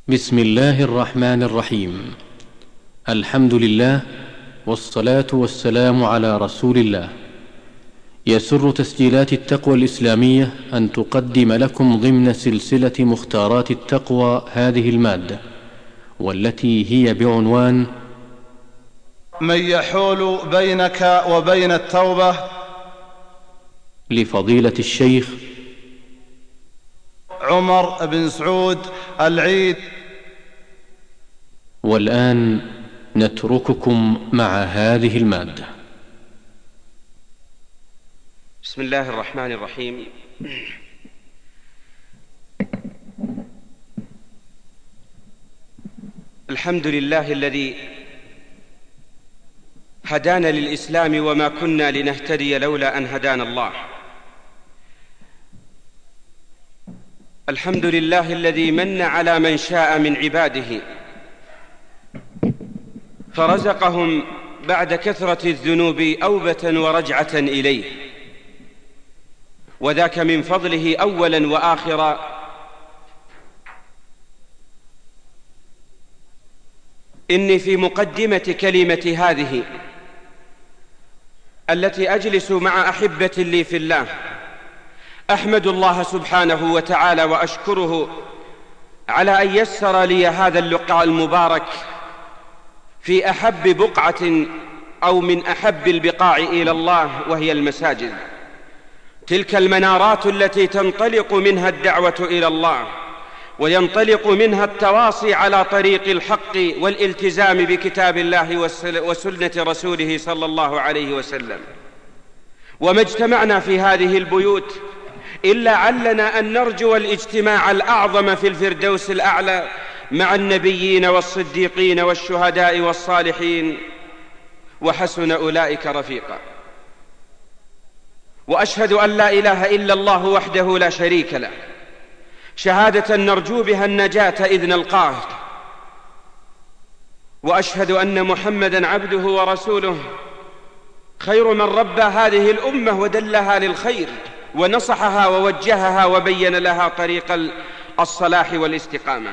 بسم الله الرحمن الرحيم. الحمد لله والصلاة والسلام على رسول الله. يسر تسجيلات التقوى الإسلامية أن تقدم لكم ضمن سلسلة مختارات التقوى هذه المادة، والتي هي بعنوان من يحول بينك وبين التوبة، لفضيلة الشيخ عمر بن سعود العيد. والآن نترككم مع هذه المادة. بسم الله الرحمن الرحيم. الحمد لله الذي هدانا للإسلام وما كنا لنهتدي لولا أن هدانا الله. الحمد لله الذي من على من شاء من عباده فرزقهم بعد كثرة الذنوب أوبة ورجعة إليه، وذاك من فضله أولا وآخرا. إني في مقدمة كلمة هذه التي أجلس مع أحبة لي في الله أحمد الله سبحانه وتعالى وأشكره على أن يسر لي هذا اللقاء المبارك في أحب بقعة أو من أحب البقاع إلى الله، وهي المساجد، تلك المنارات التي تنطلق منها الدعوة إلى الله وينطلق منها التواصي على طريق الحق والالتزام بكتاب الله وسنة رسوله صلى الله عليه وسلم. وما اجتمعنا في هذه البيوت إلا علنا أن نرجو الاجتماع الأعظم في الفردوس الأعلى مع النبيين والصديقين والشهداء والصالحين، وحسن أولئك رفيقا. وأشهد أن لا إله إلا الله وحده لا شريك له، شهادة نرجو بها النجاة إذ نلقاه. وأشهد أن محمدًا عبده ورسوله، خير من ربى هذه الأمة ودلها للخير ونصحها ووجهها وبين لها طريق الصلاح والاستقامة.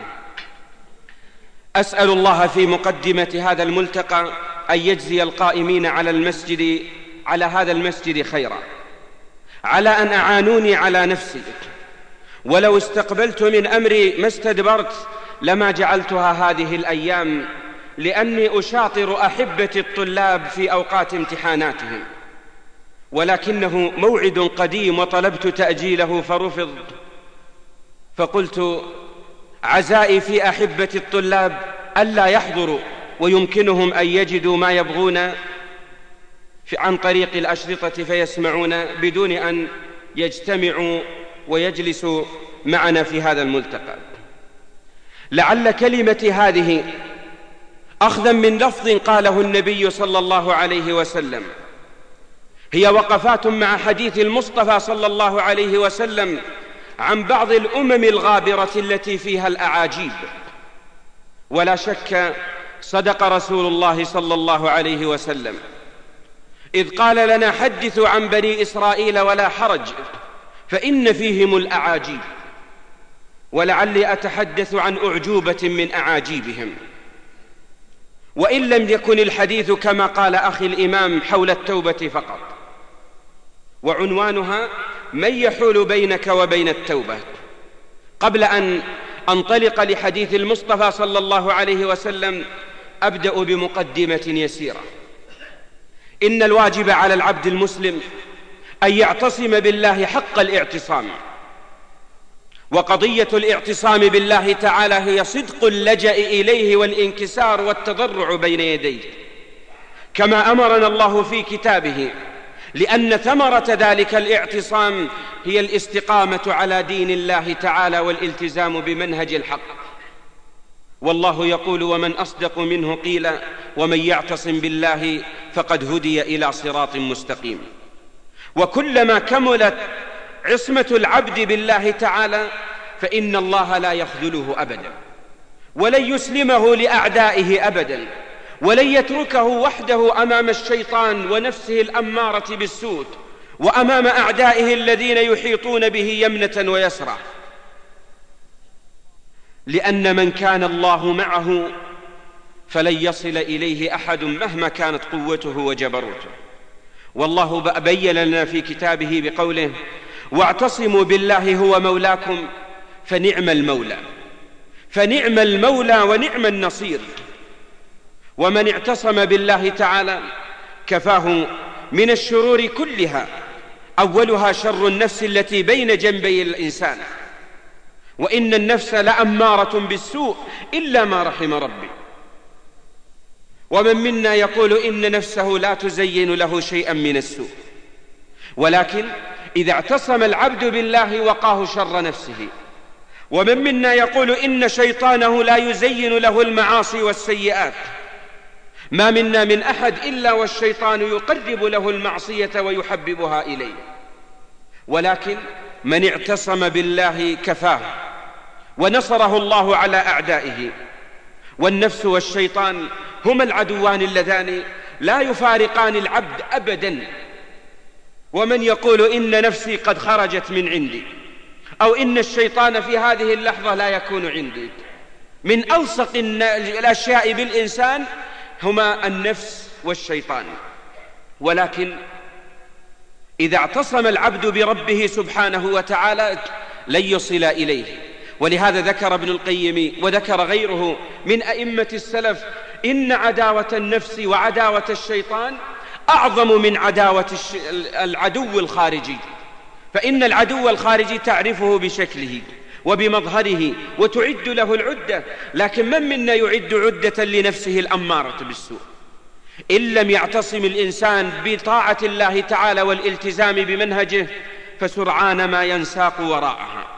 أسأل الله في مقدمة هذا الملتقى أن يجزي القائمين على هذا المسجد خيرا، على أن أعانوني على نفسي، ولو استقبلت من أمري ما استدبرت لما جعلتها هذه الأيام، لأني أشاطر أحبة الطلاب في أوقات امتحاناتهم، ولكنه موعد قديم وطلبت تأجيله فرفض. فقلت عزائي في أحبة الطلاب ألا يحضروا ويمكنهم أن يجدوا ما يبغون عن طريق الأشرطة فيسمعون بدون أن يجتمعوا ويجلسوا معنا في هذا الملتقى. لعل كلمتي هذه أخذا من لفظ قاله النبي صلى الله عليه وسلم هي وقفات مع حديث المصطفى صلى الله عليه وسلم عن بعض الأمم الغابرة التي فيها الأعاجيب. ولا شك صدق رسول الله صلى الله عليه وسلم إذ قال لنا حدثوا عن بني إسرائيل ولا حرج فإن فيهم الأعاجيب. ولعلي أتحدث عن أعجوبة من أعاجيبهم، وإن لم يكن الحديث كما قال أخي الإمام حول التوبة فقط، وعنوانها من يحول بينك وبين التوبة. قبل أن أنطلق لحديث المصطفى صلى الله عليه وسلم أبدأ بمقدمة يسيرة. إن الواجب على العبد المسلم أن يعتصم بالله حق الاعتصام، وقضية الاعتصام بالله تعالى هي صدق اللجأ إليه والانكسار والتضرع بين يديه، كما أمرنا الله في كتابه، لأن ثمرة ذلك الاعتصام هي الاستقامة على دين الله تعالى والالتزام بمنهج الحق. والله يقول ومن أصدق منه قيلا ومن يعتصم بالله فقد هدي إلى صراط مستقيم. وكلما كملت عصمة العبد بالله تعالى فإن الله لا يخذله أبدا، ولن يسلمه لأعدائه أبدا، ولن يتركه وحده أمام الشيطان ونفسه الأمارة بالسوء وأمام أعدائه الذين يحيطون به يمنة ويسرى. لأن من كان الله معه فلن يصل إليه أحد مهما كانت قوته وجبروته. والله بين لنا في كتابه بقوله: واعتصموا بالله هو مولاكم فنعم المولى. فنعم المولى ونعم النصير. ومن اعتصم بالله تعالى كفاه من الشرور كلها، أولها شر النفس التي بين جنبي الإنسان، وإن النفس لأمارة بالسوء إلا ما رحم ربي. ومن منا يقول إن نفسه لا تزين له شيئا من السوء، ولكن إذا اعتصم العبد بالله وقاه شر نفسه. ومن منا يقول إن شيطانه لا يزين له المعاصي والسيئات. ما منا من أحد إلا والشيطان يقرب له المعصية ويحببها إليه، ولكن من اعتصم بالله كفاه ونصره الله على أعدائه. والنفس والشيطان هما العدوان اللذان لا يفارقان العبد أبدا. ومن يقول إن نفسي قد خرجت من عندي، أو إن الشيطان في هذه اللحظة لا يكون عندي، من ألصق الأشياء بالإنسان هما النفس والشيطان. ولكن إذا اعتصم العبد بربه سبحانه وتعالى لن يصل إليه. ولهذا ذكر ابن القيم وذكر غيره من أئمة السلف إن عداوة النفس وعداوة الشيطان أعظم من عداوة العدو الخارجي. فإن العدو الخارجي تعرفه بشكله وبمظهره وتعد له العدة، لكن من منا يعد عدة لنفسه الأمارة بالسوء؟ إن لم يعتصم الإنسان بطاعة الله تعالى والالتزام بمنهجه فسرعان ما ينساق وراءها،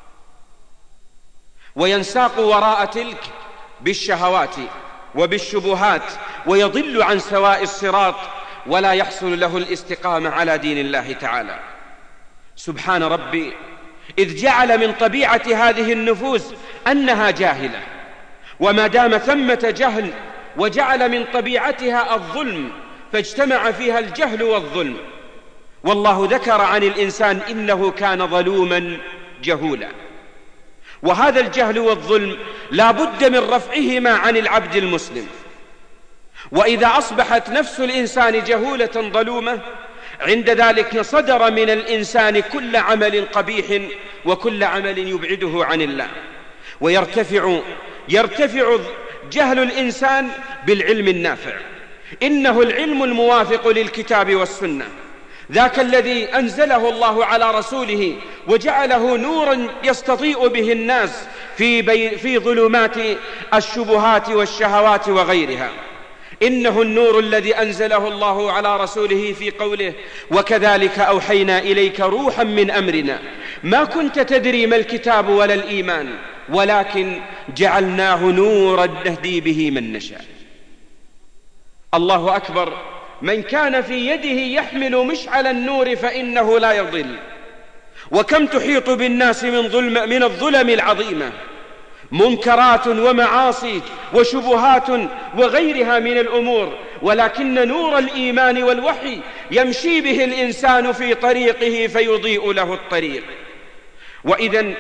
وينساق وراء تلك بالشهوات وبالشبهات، ويضل عن سواء الصراط، ولا يحصل له الاستقامة على دين الله تعالى. سبحان ربي إذ جعل من طبيعة هذه النفوس أنها جاهلة، وما دام ثمة جهل وجعل من طبيعتها الظلم فاجتمع فيها الجهل والظلم. والله ذكر عن الإنسان إنه كان ظلوما جهولا، وهذا الجهل والظلم لا بد من رفعهما عن العبد المسلم. وإذا أصبحت نفس الإنسان جهولة ظلومة عند ذلك صدر من الإنسان كل عمل قبيح وكل عمل يبعده عن الله. ويرتفع جهل الإنسان بالعلم النافع، إنه العلم الموافق للكتاب والسنة، ذاك الذي أنزله الله على رسوله وجعله نورا يستضيء به الناس في ظلمات الشبهات والشهوات وغيرها. إنه النور الذي أنزله الله على رسوله في قوله: وكذلك أوحينا إليك روحا من أمرنا ما كنت تدري ما الكتاب ولا الإيمان ولكن جعلناه نورا نهدي به من نشاء. الله أكبر. من كان في يده يحمل مشعل النور فإنه لا يضل. وكم تحيط بالناس من الظلم العظيمة، منكرات ومعاصي وشبهات وغيرها من الأمور، ولكن نور الإيمان والوحي يمشي به الإنسان في طريقه فيضيء له الطريق. وإذا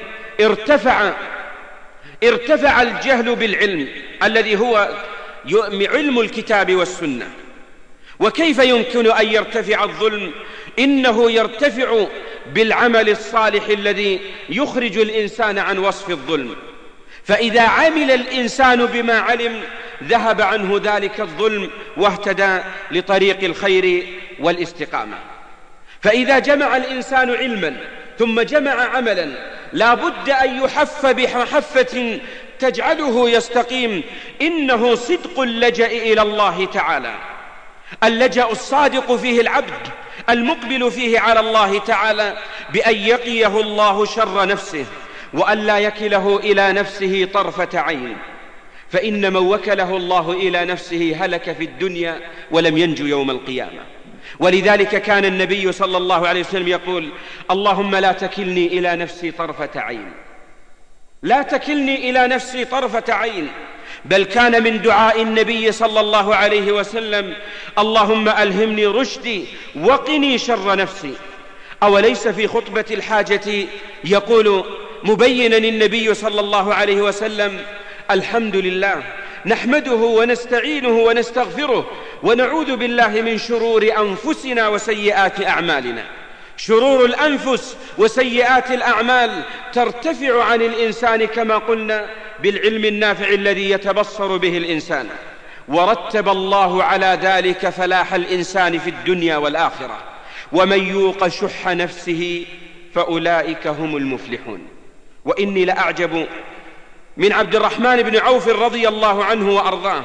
ارتفع الجهل بالعلم الذي هو علم الكتاب والسنة. وكيف يمكن أن يرتفع الظلم؟ إنه يرتفع بالعمل الصالح الذي يخرج الإنسان عن وصف الظلم. فإذا عمل الإنسان بما علم ذهب عنه ذلك الظلم واهتدى لطريق الخير والاستقامة. فإذا جمع الإنسان علما ثم جمع عملا لا بد أن يحف بحفة تجعله يستقيم. إنه صدق اللجأ إلى الله تعالى، اللجأ الصادق فيه العبد المقبل فيه على الله تعالى بأن يقيه الله شر نفسه وأن لا يكله إلى نفسه طرفة عين. فإن من وكله الله إلى نفسه هلك في الدنيا ولم ينجو يوم القيامة. ولذلك كان النبي صلى الله عليه وسلم يقول: اللهم لا تكلني إلى نفسي طرفة عين، لا تكلني إلى نفسي طرفة عين. بل كان من دعاء النبي صلى الله عليه وسلم: اللهم ألهمني رشدي وقني شر نفسي. أوليس في خطبة الحاجة يقول: مبينا النبي صلى الله عليه وسلم: الحمد لله نحمده ونستعينه ونستغفره ونعوذ بالله من شرور أنفسنا وسيئات أعمالنا. شرور الأنفس وسيئات الأعمال ترتفع عن الإنسان كما قلنا بالعلم النافع الذي يتبصر به الإنسان، ورتب الله على ذلك فلاح الإنسان في الدنيا والآخرة: ومن يوق شح نفسه فأولئك هم المفلحون. وإني لأعجب من عبد الرحمن بن عوف رضي الله عنه وأرضاه،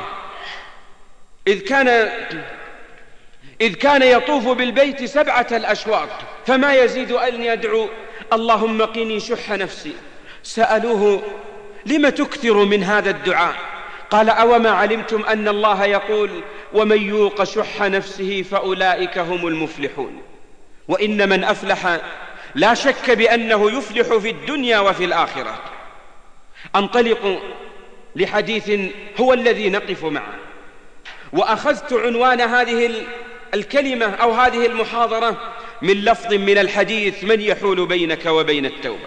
إذ كان يطوف بالبيت 7 أشواط فما يزيد أن يدعو: اللهم قني شح نفسي. سألوه: لم تكثر من هذا الدعاء؟ قال: أوما علمتم أن الله يقول: ومن يوق شح نفسه فأولئك هم المفلحون. وإن من أفلح لا شك بأنه يفلح في الدنيا وفي الآخرة. أنطلق لحديث هو الذي نقف معه، وأخذت عنوان هذه الكلمة أو هذه المحاضرة من لفظ من الحديث: من يحول بينك وبين التوبة.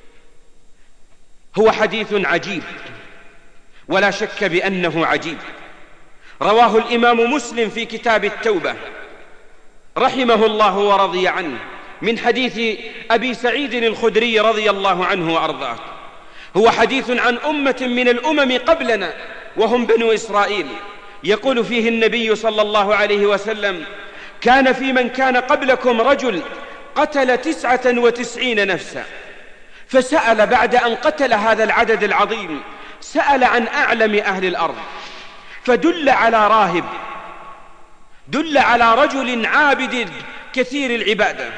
هو حديث عجيب ولا شك بأنه عجيب، رواه الإمام مسلم في كتاب التوبة رحمه الله ورضي عنه من حديث أبي سعيد الخدري رضي الله عنه وأرضاه. هو حديث عن أمة من الأمم قبلنا وهم بنو إسرائيل. يقول فيه النبي صلى الله عليه وسلم: كان في من كان قبلكم رجل قتل 99 نفسا، فسأل بعد أن قتل هذا العدد العظيم، سأل عن أعلم أهل الأرض، فدل على راهب، دل على رجل عابد كثير العبادة،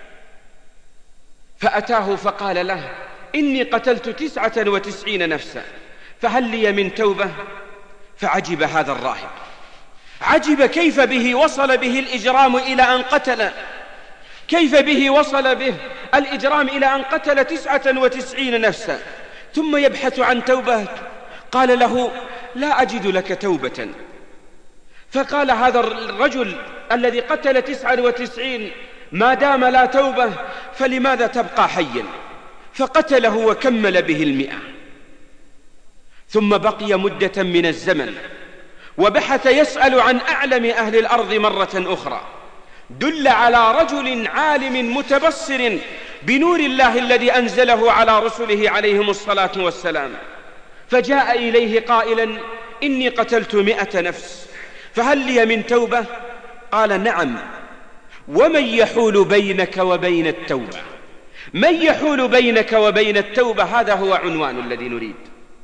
فأتاه فقال له: إني قتلت 99 نفسا فهل لي من توبة؟ فعجب هذا الراهب، عجب كيف به وصل به الإجرام إلى أن قتل، كيف به وصل به الإجرام إلى أن قتل 99 نفسا ثم يبحث عن توبة. قال له: لا أجد لك توبة. فقال هذا الرجل الذي قتل 99: ما دام لا توبة فلماذا تبقى حيا؟ فقتله وكمل به 100. ثم بقي مدة من الزمن وبحث يسأل عن أعلم أهل الأرض مرة أخرى، دل على رجل عالم متبصر بنور الله الذي أنزله على رسله عليهم الصلاة والسلام، فجاء إليه قائلا: إني قتلت 100 نفس فهل لي من توبة؟ قال: نعم. ومن يحول بينك وبين التوبة؟ من يحول بينك وبين التوبة؟ هذا هو عنوان الذي نريد.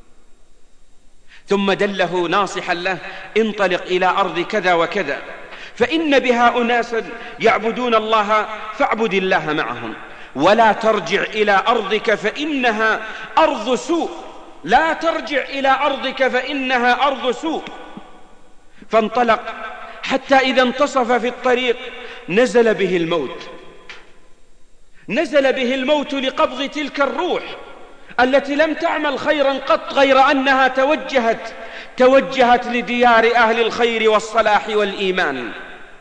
ثم دله ناصحا له: انطلق إلى أرض كذا وكذا فإن بها أناسا يعبدون الله فاعبد الله معهم، ولا ترجع إلى أرضك فإنها أرض سوء، لا ترجع إلى أرضك فإنها أرض سوء. فانطلق حتى إذا انتصف في الطريق نزل به الموت، نزل به الموت لقبض تلك الروح التي لم تعمل خيرا قط غير أنها توجهت لديار أهل الخير والصلاح والإيمان.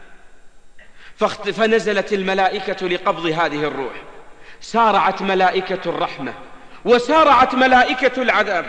فنزلت الملائكة لقبض هذه الروح، سارعت ملائكة الرحمة وسارعت ملائكة العذاب،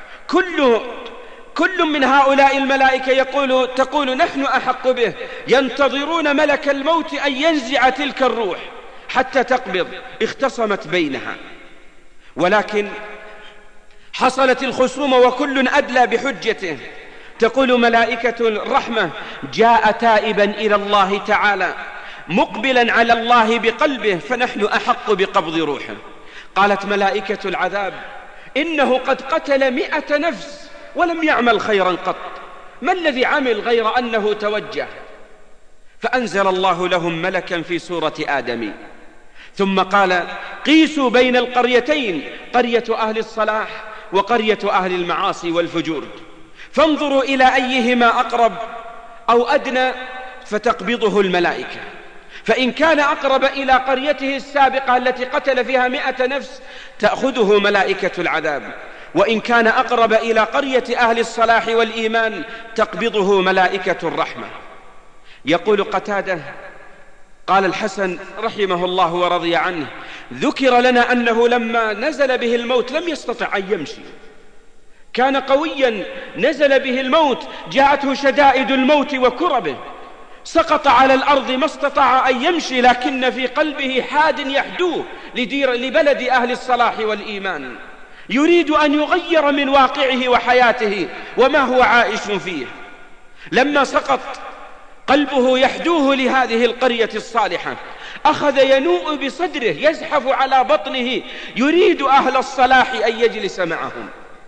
كل من هؤلاء الملائكة تقول نحن أحق به، ينتظرون ملك الموت أن ينزع تلك الروح حتى تقبض. اختصمت بينها، ولكن حصلت الخصومة وكل أدلى بحجته. تقول ملائكة الرحمة: جاء تائبا إلى الله تعالى مقبلا على الله بقلبه فنحن أحق بقبض روحه. قالت ملائكة العذاب: إنه قد قتل 100 نفس ولم يعمل خيرا قط، ما الذي عمل غير أنه توجه؟ فأنزل الله لهم ملكا في صورة آدمي، ثم قال: قيسوا بين القريتين، قرية أهل الصلاح وقرية أهل المعاصي والفجور، فانظروا إلى أيهما أقرب أو أدنى فتقبضه الملائكة، فإن كان أقرب إلى قريته السابقة التي قتل فيها 100 نفس تأخذه ملائكة العذاب، وإن كان أقرب إلى قرية أهل الصلاح والإيمان تقبضه ملائكة الرحمة. يقول قتادة: قال الحسن رحمه الله ورضي عنه: ذكر لنا أنه لما نزل به الموت لم يستطع أن يمشي، كان قويا، نزل به الموت، جاءته شدائد الموت وكربه، سقط على الأرض ما استطاع أن يمشي، لكن في قلبه حاد يحدوه لبلد أهل الصلاح والإيمان، يريد أن يغير من واقعه وحياته وما هو عائش فيه. لما سقط قلبه يحدوه لهذه القرية الصالحة، أخذ ينوء بصدره، يزحف على بطنه، يريد أهل الصلاح أن يجلس معهم.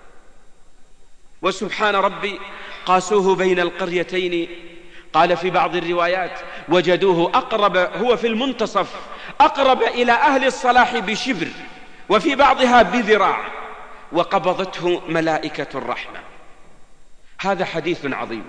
وسبحان ربي، قاسوه بين القريتين، قال في بعض الروايات وجدوه أقرب، هو في المنتصف، أقرب إلى أهل الصلاح بشبر، وفي بعضها بذراع، وقبضته ملائكة الرحمة. هذا حديث عظيم،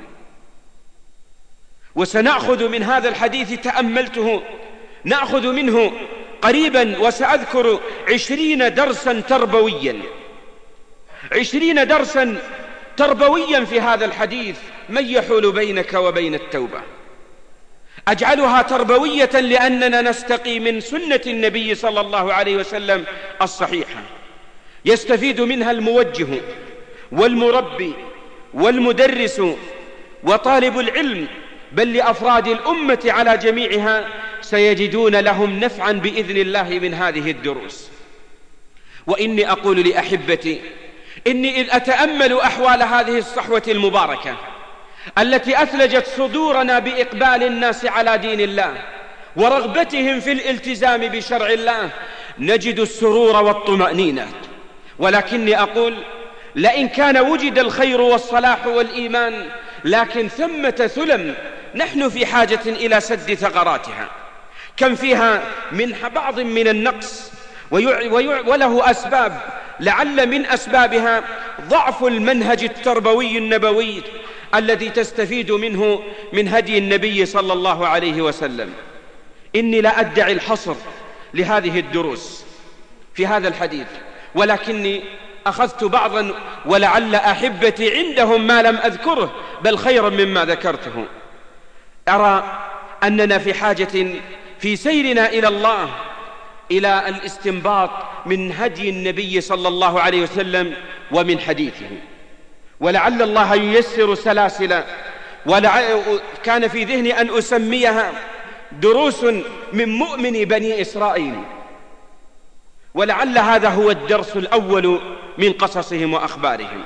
وسنأخذ من هذا الحديث، تأملته، نأخذ منه قريبا، وسأذكر 20 درسا تربويا، 20 درسا تربويا في هذا الحديث. من يحول بينك وبين التوبة؟ أجعلها تربوية لأننا نستقي من سنة النبي صلى الله عليه وسلم الصحيحة، يستفيد منها الموجه والمربي والمدرس وطالب العلم، بل لأفراد الأمة على جميعها سيجدون لهم نفعا بإذن الله من هذه الدروس. وإني أقول لأحبتي، إني إذ أتأمل أحوال هذه الصحوة المباركة التي أثلجت صدورنا بإقبال الناس على دين الله ورغبتهم في الالتزام بشرع الله، نجد السرور والطمأنينة. ولكني أقول، لئن كان وجد الخير والصلاح والإيمان، لكن ثمة ثلم نحن في حاجة إلى سد ثغراتها. كم فيها من بعض من النقص، وله أسباب، لعل من أسبابها ضعف المنهج التربوي النبوي الذي تستفيد منه من هدي النبي صلى الله عليه وسلم. إني لا أدعي الحصر لهذه الدروس في هذا الحديث، ولكني أخذت بعضا، ولعل أحبتي عندهم ما لم أذكره بل خيرا مما ذكرته. أرى أننا في حاجة في سيرنا إلى الله إلى الاستنباط من هدي النبي صلى الله عليه وسلم ومن حديثه، ولعل الله ييسر سلاسل، كان في ذهني أن أسميها دروس من مؤمن بني إسرائيل، ولعل هذا هو الدرس الأول من قصصهم وأخبارهم.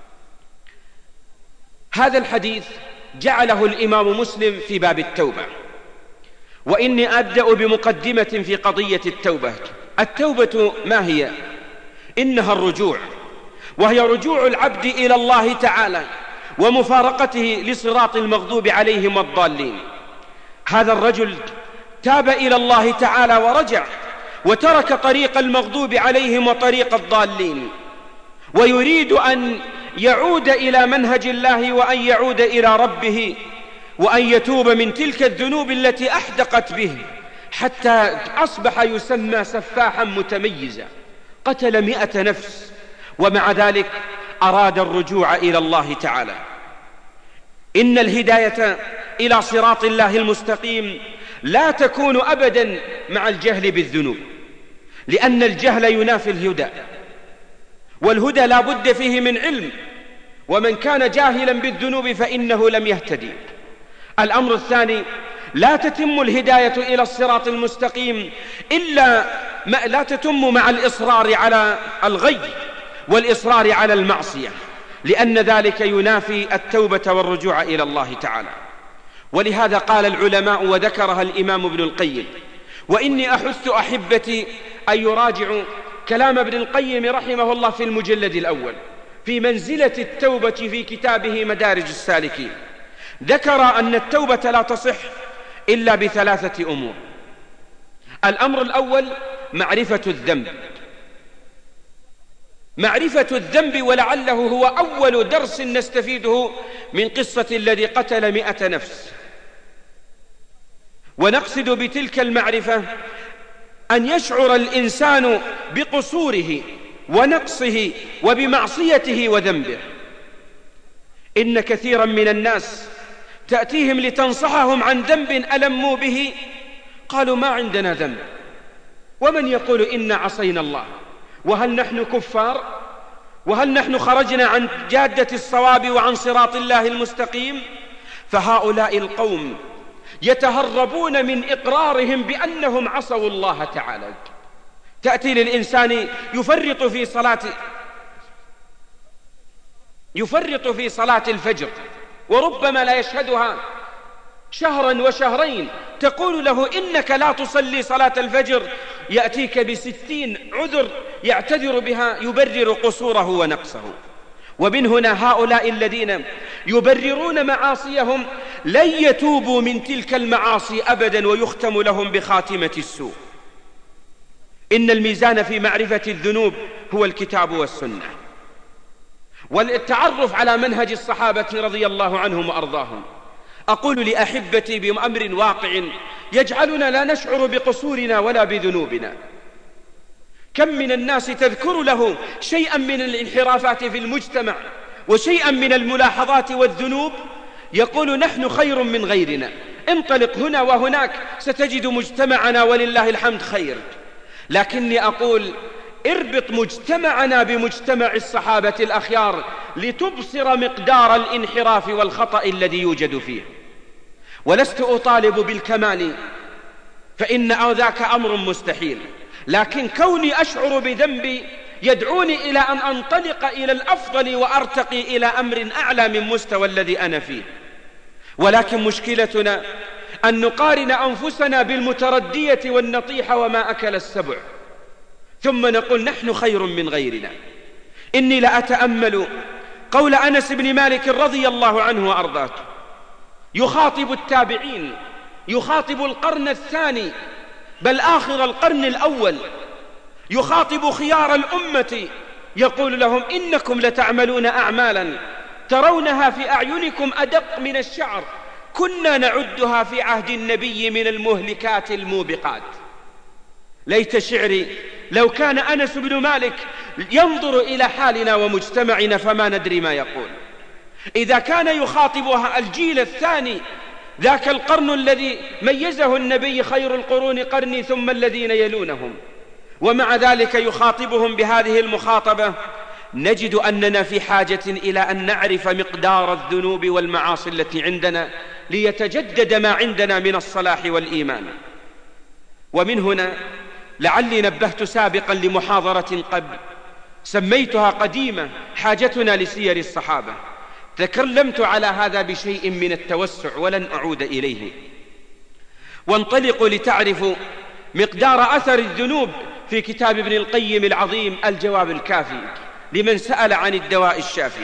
هذا الحديث جعله الإمام مسلم في باب التوبة، وإني أبدأ بمقدمة في قضية التوبة. التوبة ما هي؟ إنها الرجوع، وهي رجوع العبد إلى الله تعالى ومفارقته لصراط المغضوب عليهم والضالين. هذا الرجل تاب إلى الله تعالى ورجع، وترك طريق المغضوب عليهم وطريق الضالين، ويريد أن يعود إلى منهج الله، وأن يعود إلى ربه، وأن يتوب من تلك الذنوب التي أحدقت به، حتى أصبح يسمى سفاحا متميزا، قتل 100 نفس، ومع ذلك أراد الرجوع إلى الله تعالى. إن الهداية إلى صراط الله المستقيم لا تكون أبدا مع الجهل بالذنوب، لأن الجهل ينافي الهدى، والهدى لا بد فيه من علم، ومن كان جاهلا بالذنوب فإنه لم يهتدي. الأمر الثاني، لا تتم الهداية إلى الصراط المستقيم إلا لا تتم مع الإصرار على الغي والإصرار على المعصية، لأن ذلك ينافي التوبة والرجوع إلى الله تعالى. ولهذا قال العلماء، وذكرها الإمام ابن القيم، وإني أحث أحبتي أن يراجعوا كلام ابن القيم رحمه الله في المجلد الأول في منزلة التوبة في كتابه مدارج السالكين. ذكر أن التوبة لا تصح إلا ب3 أمور. الأمر الأول معرفة الذنب، معرفة الذنب، ولعله هو أول درس نستفيده من قصة الذي قتل 100 نفس. ونقصد بتلك المعرفة أن يشعر الإنسان بقصوره ونقصه وبمعصيته وذنبه. إن كثيرا من الناس تأتيهم لتنصحهم عن ذنب ألموا به، قالوا ما عندنا ذنب، ومن يقول إنا عصينا الله؟ وهل نحن كفار؟ وهل نحن خرجنا عن جادة الصواب وعن صراط الله المستقيم؟ فهؤلاء القوم يتهربون من إقرارهم بأنهم عصوا الله تعالى. تأتي للإنسان يفرط في صلاة الفجر، وربما لا يشهدها شهرا وشهرين، تقول له إنك لا تصلي صلاة الفجر، يأتيك ب60 عذر يعتذر بها يبرر قصوره ونقصه. ومن هنا هؤلاء الذين يبررون معاصيهم لن يتوبوا من تلك المعاصي أبدا، ويختم لهم بخاتمة السوء. إن الميزان في معرفة الذنوب هو الكتاب والسنة، والتعرف على منهج الصحابة رضي الله عنهم وأرضاهم. أقول لأحبتي بأمر واقع يجعلنا لا نشعر بقصورنا ولا بذنوبنا. كم من الناس تذكر له شيئا من الانحرافات في المجتمع وشيئا من الملاحظات والذنوب، يقول نحن خير من غيرنا، انطلق هنا وهناك ستجد مجتمعنا ولله الحمد خير. لكني أقول اربط مجتمعنا بمجتمع الصحابة الأخيار لتبصر مقدار الانحراف والخطأ الذي يوجد فيه. ولست أطالب بالكمال، فإن ذاك أمر مستحيل، لكن كوني أشعر بذنبي يدعوني إلى أن أنطلق إلى الأفضل وأرتقي إلى أمر أعلى من مستوى الذي أنا فيه. ولكن مشكلتنا أن نقارن أنفسنا بالمتردية والنطيحة وما أكل السبع، ثم نقول نحن خير من غيرنا. إني لأتأمل قول أنس بن مالك رضي الله عنه وأرضاه، يخاطب التابعين، يخاطب القرن الثاني بل آخر القرن الأول، يخاطب خيار الأمة، يقول لهم إنكم لتعملون أعمالا ترونها في أعينكم أدق من الشعر، كنا نعدها في عهد النبي من المهلكات الموبقات. ليت شعري لو كان أنس بن مالك ينظر إلى حالنا ومجتمعنا فما ندري ما يقول. إذا كان يخاطبها الجيل الثاني، ذاك القرن الذي ميزه النبي خير القرون قرني ثم الذين يلونهم، ومع ذلك يخاطبهم بهذه المخاطبة، نجد أننا في حاجة إلى أن نعرف مقدار الذنوب والمعاصي التي عندنا ليتجدد ما عندنا من الصلاح والإيمان. ومن هنا لعلي نبهت سابقا لمحاضرة قبل سميتها قديمة حاجتنا لسير الصحابة. تكلمت على هذا بشيء من التوسع ولن أعود إليه. وانطلقوا لتعرفوا مقدار أثر الذنوب في كتاب ابن القيم العظيم الجواب الكافي لمن سأل عن الدواء الشافي.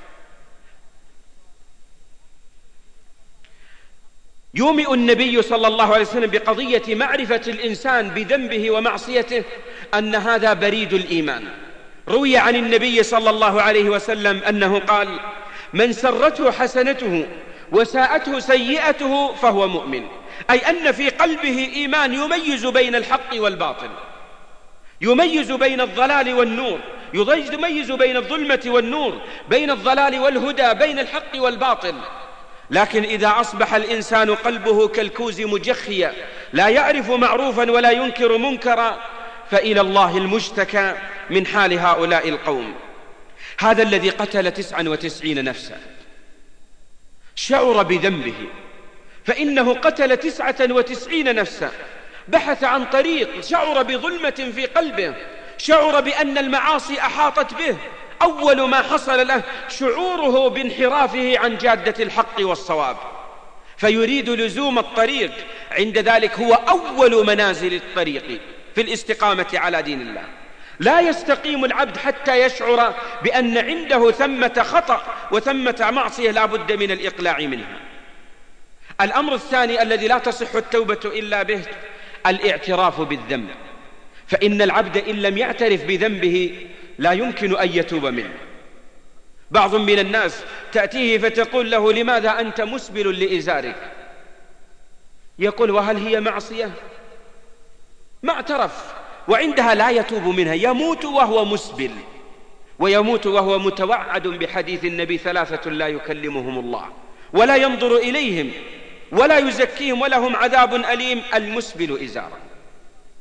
يومئ النبي صلى الله عليه وسلم بقضية معرفة الإنسان بذنبه ومعصيته أن هذا بريد الإيمان. روي عن النبي صلى الله عليه وسلم أنه قال: من سرته حسنته وساءته سيئته فهو مؤمن، أي أن في قلبه إيمان يميز بين الحق والباطل، يميز بين الضلال والنور، يميز بين الظلمة والنور، بين الضلال والهدى، بين الحق والباطل. لكن إذا أصبح الإنسان قلبه كالكوز مجخيا لا يعرف معروفا ولا ينكر منكرا، فإلى الله المشتكى من حال هؤلاء القوم. هذا الذي قتل 99 نفسا شعر بذنبه، فإنه قتل 99 نفسا، بحث عن طريق، شعر بظلمة في قلبه، شعر بأن المعاصي أحاطت به. أول ما حصل له شعوره بانحرافه عن جادة الحق والصواب، فيريد لزوم الطريق. عند ذلك هو أول منازل الطريق في الاستقامة على دين الله. لا يستقيم العبد حتى يشعر بأن عنده ثمة خطأ وثمة معصية لا بد من الإقلاع منها. الأمر الثاني الذي لا تصح التوبة إلا به الاعتراف بالذنب، فإن العبد إن لم يعترف بذنبه لا يمكن أن يتوب منه. بعض من الناس تأتيه فتقول له: لماذا أنت مسبل لإزارك؟ يقول: وهل هي معصية؟ ما اعترف، وعندها لا يتوب منها، يموت وهو مسبل، ويموت وهو متوعد بحديث النبي: 3 لا يكلمهم الله ولا ينظر إليهم ولا يزكيهم ولهم عذاب أليم، المسبل إزارا.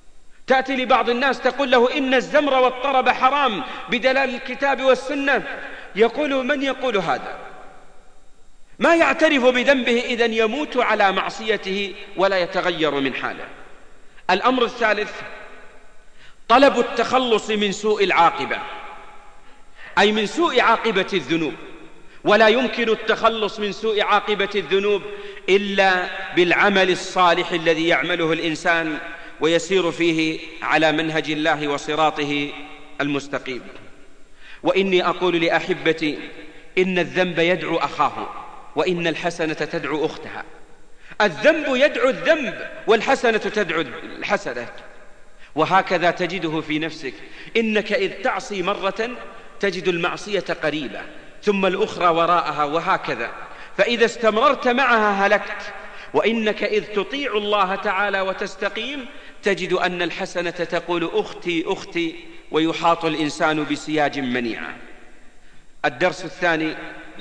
تأتي لبعض الناس تقول له إن الزمر والطرب حرام بدلال الكتاب والسنة، يقول: من يقول هذا؟ ما يعترف بذنبه إذن يموت على معصيته ولا يتغير من حاله. الأمر الثالث: طلب التخلص من سوء العاقبة، أي من سوء عاقبة الذنوب. ولا يمكن التخلص من سوء عاقبة الذنوب إلا بالعمل الصالح الذي يعمله الإنسان ويسير فيه على منهج الله وصراطه المستقيم. وإني أقول لأحبتي: إن الذنب يدعو أخاه، وإن الحسنة تدعو أختها. الذنب يدعو الذنب، والحسنة تدعو الحسنة. وهكذا تجده في نفسك، إنك إذ تعصي مرة تجد المعصية قريبة، ثم الأخرى وراءها، وهكذا. فإذا استمررت معها هلكت. وإنك إذ تطيع الله تعالى وتستقيم تجد أن الحسنة تقول: أختي أختي، ويحاط الإنسان بسياج منيعة. الدرس الثاني: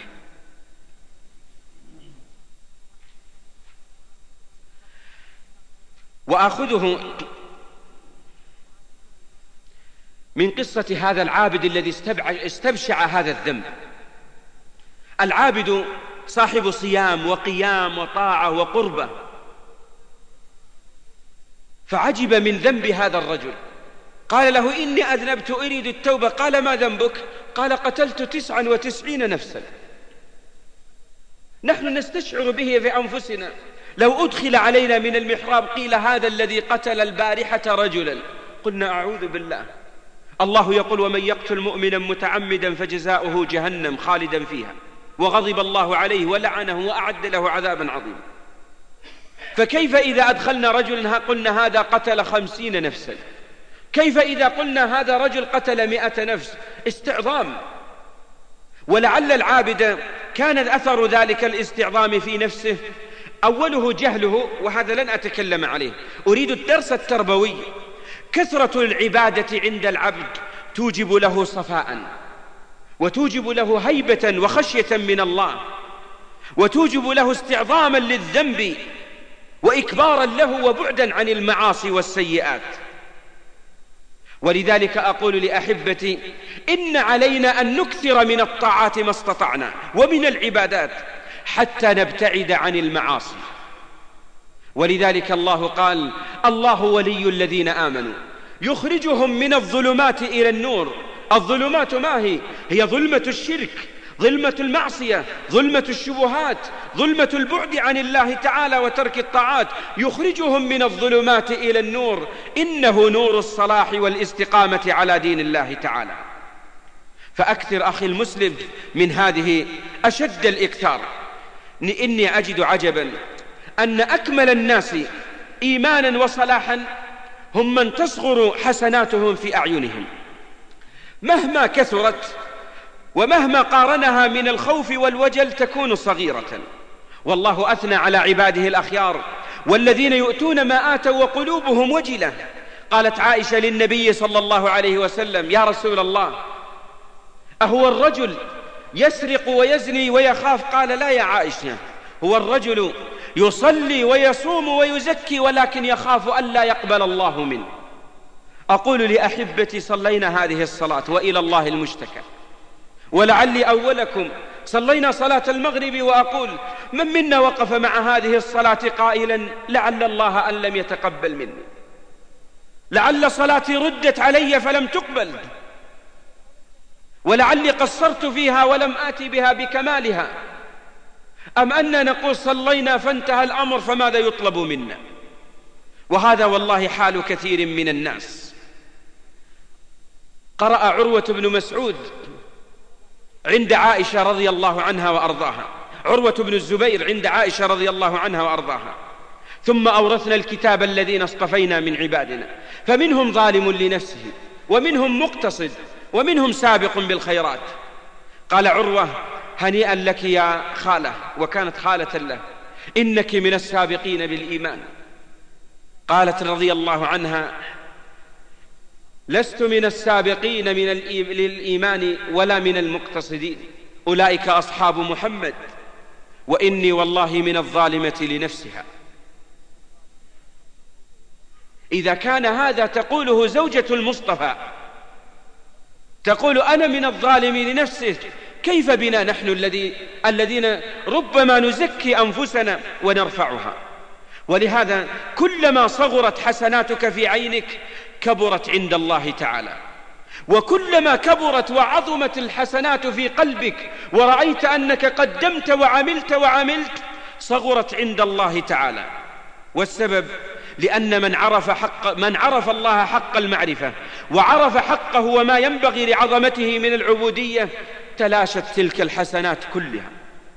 وأخذه من قصة هذا العابد الذي استبشع هذا الذنب. العابد صاحب صيام وقيام وطاعة وقربة، فعجب من ذنب هذا الرجل. قال له: إني أذنبت أريد التوبة. قال: ما ذنبك؟ قال: قتلت 99 نفسا. نحن نستشعر به في أنفسنا. لو أدخل علينا من المحراب قيل: هذا الذي قتل البارحة رجلا، قلنا: أعوذ بالله. الله يقول: ومن يقتل مؤمنا متعمدا فجزاؤه جهنم خالدا فيها وغضب الله عليه ولعنه وأعد له عذابا عظيما. فكيف إذا أدخلنا رجلا قلنا هذا قتل 50 نفسا؟ كيف إذا قلنا هذا رجل قتل 100 نفس؟ استعظام. ولعل العابد كان أثر ذلك الاستعظام في نفسه أوله جهله، وهذا لن أتكلم عليه. أريد الدرس التربوي. كثرة العبادة عند العبد توجب له صفاء، وتوجب له هيبة وخشية من الله، وتوجب له استعظاما للذنب وإكبارا له وبعدا عن المعاصي والسيئات. ولذلك أقول لأحبتي: إن علينا أن نكثر من الطاعات ما استطعنا ومن العبادات حتى نبتعد عن المعاصي. ولذلك الله قال: الله ولي الذين آمنوا يخرجهم من الظلمات إلى النور. الظلمات ما هي؟ هي ظلمة الشرك، ظلمة المعصية، ظلمة الشبهات، ظلمة البعد عن الله تعالى وترك الطاعات. يخرجهم من الظلمات إلى النور، إنه نور الصلاح والاستقامة على دين الله تعالى. فأكثر أخي المسلم من هذه أشد الإكثار. إني أجد عجبا أن أكمل الناس إيمانا وصلاحا هم من تصغر حسناتهم في أعينهم، مهما كثرت ومهما قارنها من الخوف والوجل تكون صغيرة. والله أثنى على عباده الأخيار: والذين يؤتون ما آتوا وقلوبهم وجلة. قالت عائشة للنبي صلى الله عليه وسلم: يا رسول الله، أهو الرجل يسرق ويزني ويخاف؟ قال: لا يا عائشة، هو الرجل يصلي ويصوم ويزكي ولكن يخاف ألا يقبل الله منه. أقول لأحبتي: صلينا هذه الصلاة وإلى الله المشتكى. ولعلي أولكم صلينا صلاة المغرب وأقول: من منا وقف مع هذه الصلاة قائلا: لعل الله أن لم يتقبل مني، لعل صلاتي ردت علي فلم تقبل، ولعلي قصرت فيها ولم آتي بها بكمالها. أم أننا نقول صلينا فانتهى الأمر فماذا يطلب منا؟ وهذا والله حال كثير من الناس. قرأ عروة بن مسعود عند عائشة رضي الله عنها وأرضاها، عروة بن الزبير عند عائشة رضي الله عنها وأرضاها: ثم أورثنا الكتاب الذين اصطفينا من عبادنا فمنهم ظالم لنفسه ومنهم مقتصد ومنهم سابق بالخيرات. قال عروة: هنيئا لك يا خالة، وكانت خالة له، إنك من السابقين بالإيمان. قالت رضي الله عنها: لست من السابقين للإيمان ولا من المقتصدين، أولئك أصحاب محمد، وإني والله من الظالمة لنفسها. إذا كان هذا تقوله زوجة المصطفى، تقول أنا من الظالم لنفسه، كيف بنا نحن الذين ربما نزكي أنفسنا ونرفعها؟ ولهذا كلما صغرت حسناتك في عينك كبرت عند الله تعالى، وكلما كبرت وعظمت الحسنات في قلبك ورأيت أنك قدمت وعملت صغرت عند الله تعالى. والسبب لأن من عرف الله حق المعرفة وعرف حقه وما ينبغي لعظمته من العبودية تلاشت تلك الحسنات كلها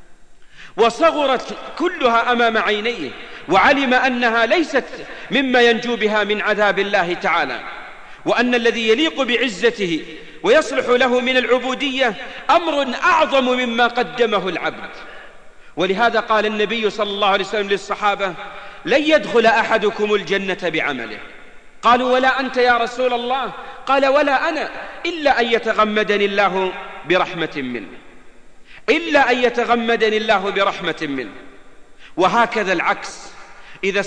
وصغرت كلها أمام عينيه، وعلم أنها ليست مما ينجو بها من عذاب الله تعالى، وأن الذي يليق بعزته ويصلح له من العبودية أمر أعظم مما قدمه العبد. ولهذا قال النبي صلى الله عليه وسلم للصحابة: لن يدخل أحدكم الجنة بعمله. قالوا: ولا أنت يا رسول الله؟ قال: ولا أنا، إلا أن يتغمدني الله برحمة منه، إلا أن يتغمدني الله برحمة منه. وهكذا العكس، إذا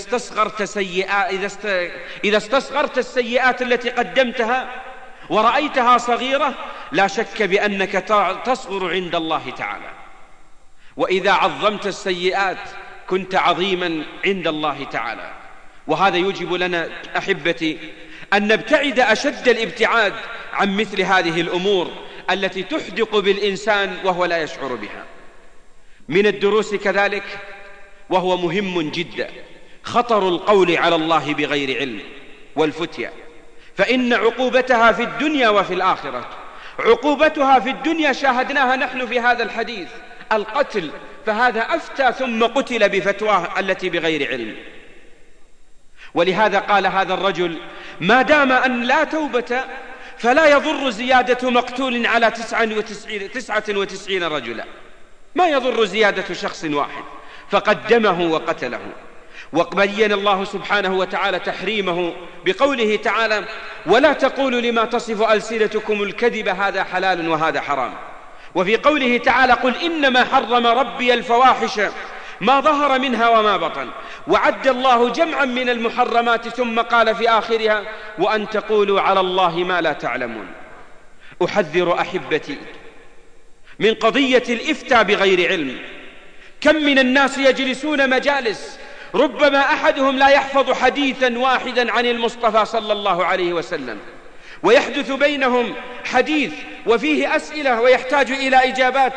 استصغرت السيئات التي قدمتها ورأيتها صغيرة لا شك بأنك تصغر عند الله تعالى، وإذا عظمت السيئات كنت عظيما عند الله تعالى. وهذا يجب لنا أحبتي أن نبتعد أشد الابتعاد عن مثل هذه الأمور التي تحدق بالإنسان وهو لا يشعر بها. من الدروس كذلك، وهو مهم جدا، خطر القول على الله بغير علم والفتيا، فإن عقوبتها في الدنيا وفي الآخرة. عقوبتها في الدنيا شاهدناها نحن في هذا الحديث، القتل، فهذا أفتى ثم قتل بفتواه التي بغير علم. ولهذا قال هذا الرجل: ما دام أن لا توبة فلا يضر زيادة مقتول على 99 رجلا، ما يضر زيادة شخص واحد، فقدمه وقتله. وبين الله سبحانه وتعالى تحريمه بقوله تعالى: ولا تقولوا لما تصف ألسنتكم الكذب هذا حلال وهذا حرام. وفي قوله تعالى: قل إنما حرم ربي الفواحش ما ظهر منها وما بطن. وعد الله جمعا من المحرمات ثم قال في آخرها: وأن تقولوا على الله ما لا تعلمون. أحذر أحبتي من قضية الإفتاء بغير علم. كم من الناس يجلسون مجالس ربما أحدهم لا يحفظ حديثا واحدا عن المصطفى صلى الله عليه وسلم، ويحدث بينهم حديث وفيه أسئلة ويحتاج إلى إجابات،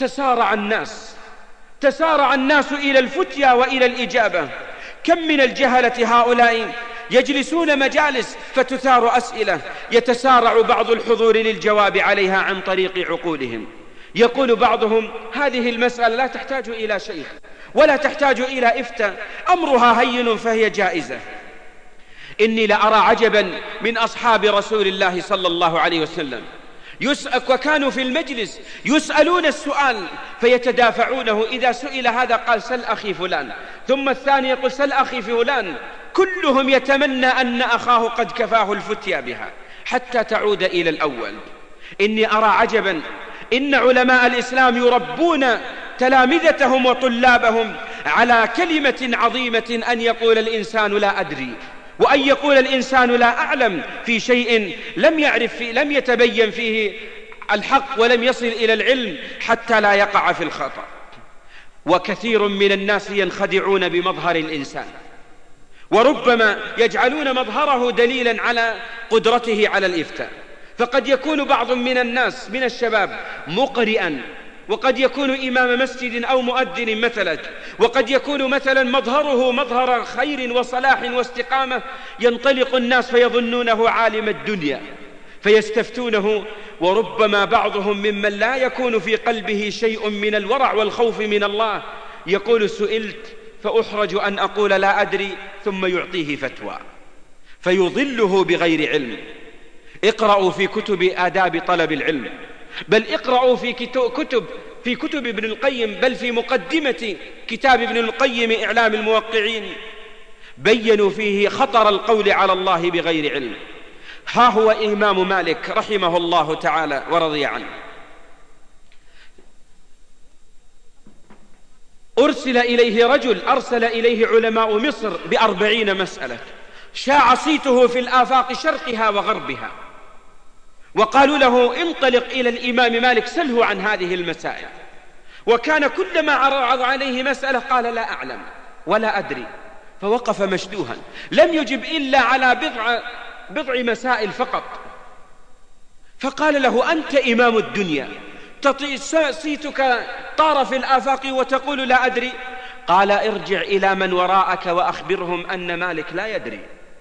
تسارع الناس إلى الفتيا وإلى الإجابة. كم من الجهلة هؤلاء يجلسون مجالس فتثار أسئلة يتسارع بعض الحضور للجواب عليها عن طريق عقولهم. يقول بعضهم: هذه المسألة لا تحتاج إلى شيخ ولا تحتاج إلى إفتاء، أمرها هين فهي جائزة. إني لأرى عجبا من أصحاب رسول الله صلى الله عليه وسلم، وكانوا في المجلس يسألون السؤال فيتدافعونه، إذا سئل هذا قال: سل أخي فلان، ثم الثاني يقول: سل أخي فلان. كلهم يتمنى أن أخاه قد كفاه الفتيا بها حتى تعود إلى الأول. إني أرى عجبا، إن علماء الإسلام يربون تلامذتهم وطلابهم على كلمة عظيمة: أن يقول الإنسان لا أدري، وأن يقول الإنسان لا أعلم في شيء لم يتبين فيه الحق ولم يصل إلى العلم حتى لا يقع في الخطأ. وكثير من الناس ينخدعون بمظهر الإنسان، وربما يجعلون مظهره دليلا على قدرته على الإفتاء. فقد يكون بعض من الناس من الشباب مقرئا، وقد يكون إمام مسجد أو مؤذن مثلا، وقد يكون مثلا مظهره مظهر خير وصلاح واستقامة، ينطلق الناس فيظنونه عالم الدنيا فيستفتونه. وربما بعضهم ممن لا يكون في قلبه شيء من الورع والخوف من الله يقول: سئلت فأحرج أن أقول لا أدري، ثم يعطيه فتوى فيضله بغير علم. اقرأوا في كتب آداب طلب العلم، بل اقرأوا في كتب ابن القيم، بل في مقدمة كتاب ابن القيم إعلام الموقعين بيّنوا فيه خطر القول على الله بغير علم. ها هو إمام مالك رحمه الله تعالى ورضي عنه، أرسل إليه علماء مصر ب40 مسألة، شاع صيته في الآفاق شرقها وغربها، وقالوا له انطلق إلى الإمام مالك سله عن هذه المسائل، وكان كلما عرض عليه مسألة قال لا أعلم ولا أدري، فوقف مشدوها لم يجب إلا على بضع مسائل فقط. فقال له أنت إمام الدنيا صيتك طار في الآفاق وتقول لا أدري؟ قال ارجع إلى من وراءك وأخبرهم أن مالك لا يدري،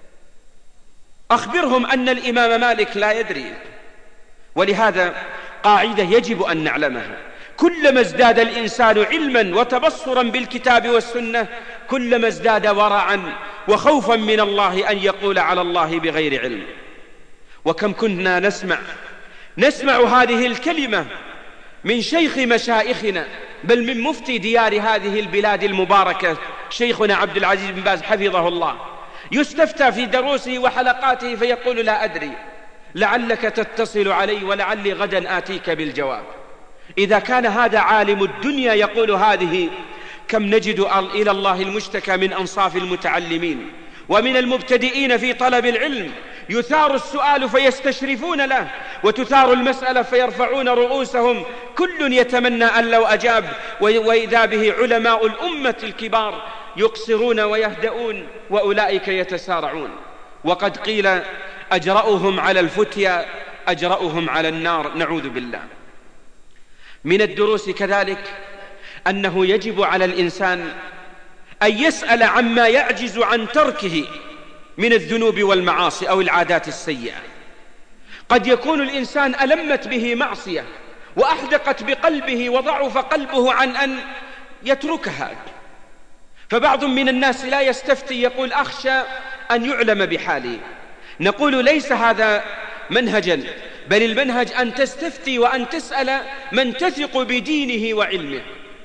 أخبرهم أن الإمام مالك لا يدري. ولهذا قاعدة يجب أن نعلمها: كلما ازداد الإنسان علما وتبصرا بالكتاب والسنة كلما ازداد ورعا وخوفا من الله أن يقول على الله بغير علم. وكم كنا نسمع هذه الكلمة من شيخ مشايخنا، بل من مفتي ديار هذه البلاد المباركة شيخنا عبد العزيز بن باز حفظه الله، يستفتى في دروسه وحلقاته فيقول لا أدري، لعلك تتصل علي ولعلي غدا آتيك بالجواب. إذا كان هذا عالم الدنيا يقول هذه، كم نجد إلى الله المشتكى من أنصاف المتعلمين ومن المبتدئين في طلب العلم، يثار السؤال فيستشرفون له، وتثار المسألة فيرفعون رؤوسهم، كل يتمنى أن لو أجاب، وإذا به علماء الأمة الكبار يقصرون ويهدؤون وأولئك يتسارعون. وقد قيل أجرأهم على الفتيا أجرأهم على النار، نعوذ بالله. من الدروس كذلك أنه يجب على الإنسان أن يسأل عما يعجز عن تركه من الذنوب والمعاصي أو العادات السيئة. قد يكون الإنسان ألمت به معصية وأحدقت بقلبه وضعف قلبه عن أن يتركها، فبعض من الناس لا يستفتي، يقول أخشى أن يعلم بحالي. نقول ليس هذا منهجا، بل المنهج أن تستفتي وأن تسأل من تثق بدينه وعلمه،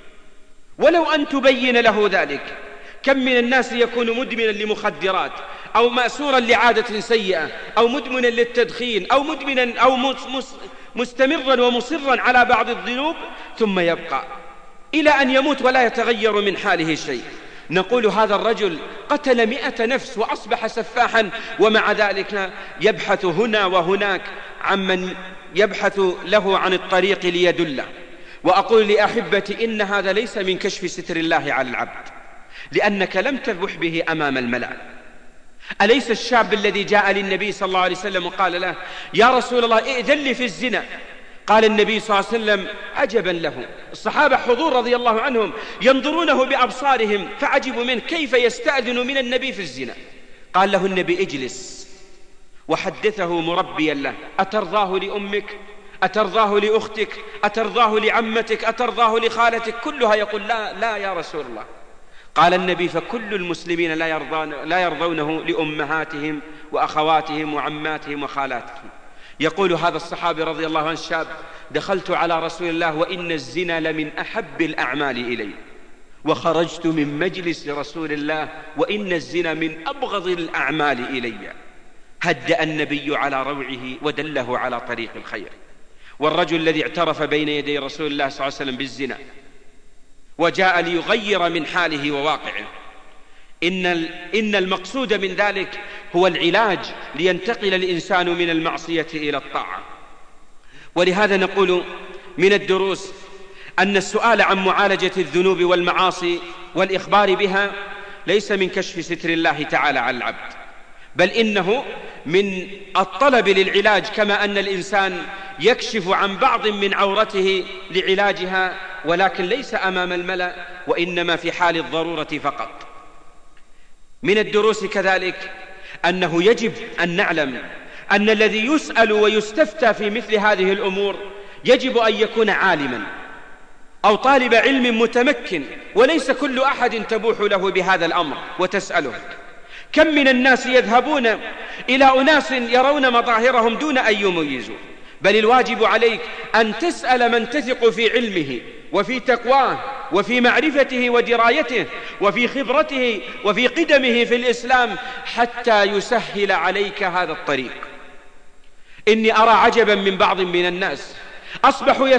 ولو أن تبين له ذلك. كم من الناس يكون مدمنا لمخدرات أو مأسورا لعادة سيئة أو مدمنا للتدخين أو مدمنا أو مستمرا ومصرا على بعض الذنوب، ثم يبقى إلى أن يموت ولا يتغير من حاله شيء. نقول هذا الرجل قتل 100 نفس وأصبح سفاحا، ومع ذلك يبحث هنا وهناك عمن يبحث له عن الطريق ليدله. وأقول لأحبتي إن هذا ليس من كشف ستر الله على العبد، لأنك لم تبح به أمام الملأ. أليس الشاب الذي جاء للنبي صلى الله عليه وسلم وقال له يا رسول الله ائذن لي في الزنا؟ قال النبي صلى الله عليه وسلم عجبا له. الصحابة حضور رضي الله عنهم ينظرونه بأبصارهم فعجبوا منه، كيف يستأذن من النبي في الزنا؟ قال له النبي اجلس، وحدثه مربيا له: أترضاه لأمك؟ أترضاه لأختك؟ أترضاه لعمتك؟ أترضاه لخالتك؟ كلها يقول لا يا رسول الله. قال النبي: فكل المسلمين لا يرضونه لأمهاتهم وأخواتهم وعماتهم وخالاتهم. يقول هذا الصحابي رضي الله عنه الشاب: دخلت على رسول الله وإن الزنا لمن أحب الأعمال إلي، وخرجت من مجلس رسول الله وإن الزنا من أبغض الأعمال إلي. هدأ النبي على روعه ودله على طريق الخير. والرجل الذي اعترف بين يدي رسول الله صلى الله عليه وسلم بالزنا وجاء ليغير من حاله وواقعه، إن المقصود من ذلك هو العلاج لينتقل الإنسان من المعصية إلى الطاعة. ولهذا نقول من الدروس أن السؤال عن معالجة الذنوب والمعاصي والإخبار بها ليس من كشف ستر الله تعالى على العبد، بل إنه من الطلب للعلاج، كما أن الإنسان يكشف عن بعض من عورته لعلاجها، ولكن ليس أمام الملأ، وإنما في حال الضرورة فقط. من الدروس كذلك أنه يجب أن نعلم أن الذي يسأل ويستفتى في مثل هذه الأمور يجب أن يكون عالما أو طالب علم متمكن، وليس كل أحد تبوح له بهذا الأمر وتسأله. كم من الناس يذهبون إلى أناس يرون مظاهرهم دون أن يميزوا، بل الواجب عليك أن تسأل من تثق في علمه وفي تقواه وفي معرفته ودرايته وفي خبرته وفي قدمه في الإسلام حتى يسهل عليك هذا الطريق. إني أرى عجبا من بعض من الناس أصبحوا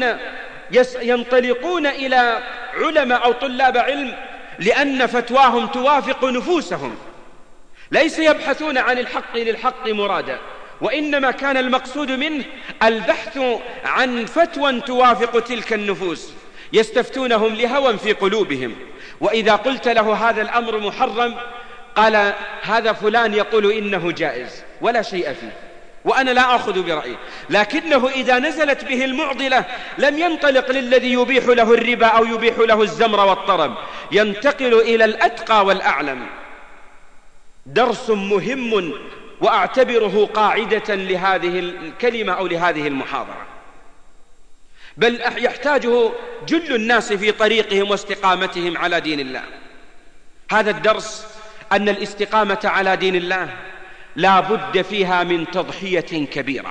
ينطلقون إلى علماء أو طلاب علم لأن فتواهم توافق نفوسهم، ليس يبحثون عن الحق للحق مرادا، وإنما كان المقصود منه البحث عن فتوى توافق تلك النفوس، يستفتونهم لهوى في قلوبهم. وإذا قلت له هذا الأمر محرم قال هذا فلان يقول إنه جائز ولا شيء فيه وأنا لا أخذ برأيه، لكنه إذا نزلت به المعضلة لم ينطلق للذي يبيح له الربا أو يبيح له الزمر والطرب، ينتقل إلى الأتقى والأعلم. درس مهم وأعتبره قاعدة لهذه الكلمة أو لهذه المحاضرة، بل يحتاجه جل الناس في طريقهم واستقامتهم على دين الله. هذا الدرس أن الاستقامة على دين الله لا بد فيها من تضحية كبيرة.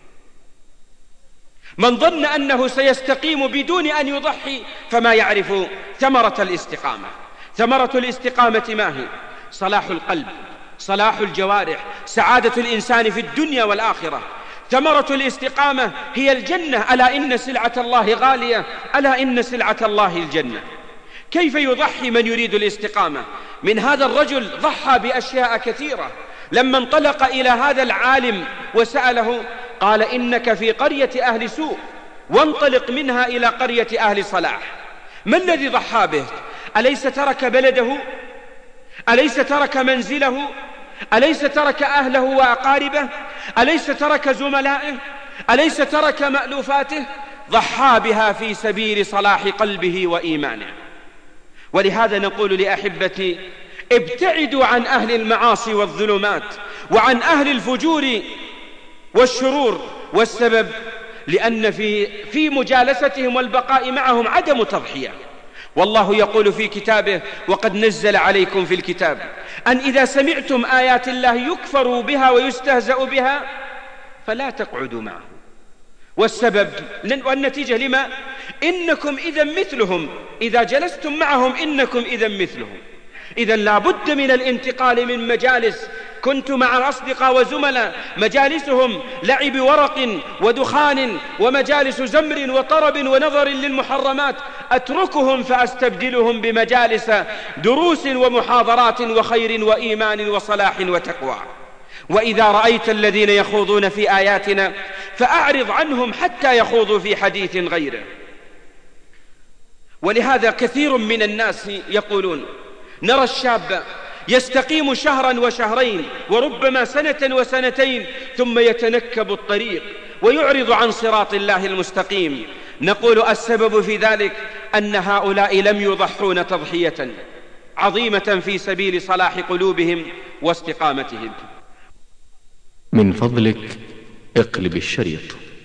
من ظن أنه سيستقيم بدون أن يضحي فما يعرف ثمرة الاستقامة. ثمرة الاستقامة ما هي؟ صلاح القلب، صلاح الجوارح، سعادة الإنسان في الدنيا والآخرة. ثمرة الاستقامة هي الجنة، ألا إن سلعة الله غالية، ألا إن سلعة الله الجنة. كيف يضحي من يريد الاستقامة؟ من هذا الرجل ضحى بأشياء كثيرة. لما انطلق إلى هذا العالم وسأله قال إنك في قرية أهل سوء وانطلق منها إلى قرية أهل صلاح. ما الذي ضحى به؟ أليس ترك بلده؟ أليس ترك منزله؟ أليس ترك أهله وأقاربه؟ أليس ترك زملائه؟ أليس ترك مألوفاته؟ ضحى بها في سبيل صلاح قلبه وإيمانه. ولهذا نقول لأحبتي ابتعدوا عن أهل المعاصي والظلمات وعن أهل الفجور والشرور، والسبب لأن في مجالستهم والبقاء معهم عدم تضحية. والله يقول في كتابه وقد نزل عليكم في الكتاب أن إذا سمعتم آيات الله يكفر بها ويستهزأ بها فلا تقعدوا معهم. والسبب والنتيجة لما؟ إنكم إذا مثلهم، إذا جلستم معهم إنكم إذا مثلهم. إذا لا بد من الانتقال من مجالس كنت مع أصدقاء وزملاء مجالسهم لعب ورق ودخان ومجالس زمر وطرب ونظر للمحرمات، أتركهم فأستبدلهم بمجالس دروس ومحاضرات وخير وإيمان وصلاح وتقوى. وإذا رأيت الذين يخوضون في آياتنا فأعرض عنهم حتى يخوضوا في حديث غيره. ولهذا كثير من الناس يقولون نرى الشاب يستقيم شهرا وشهرين وربما سنة وسنتين ثم يتنكب الطريق ويعرض عن صراط الله المستقيم. نقول السبب في ذلك أن هؤلاء لم يضحون تضحية عظيمة في سبيل صلاح قلوبهم واستقامتهم. من فضلك اقلب الشريط.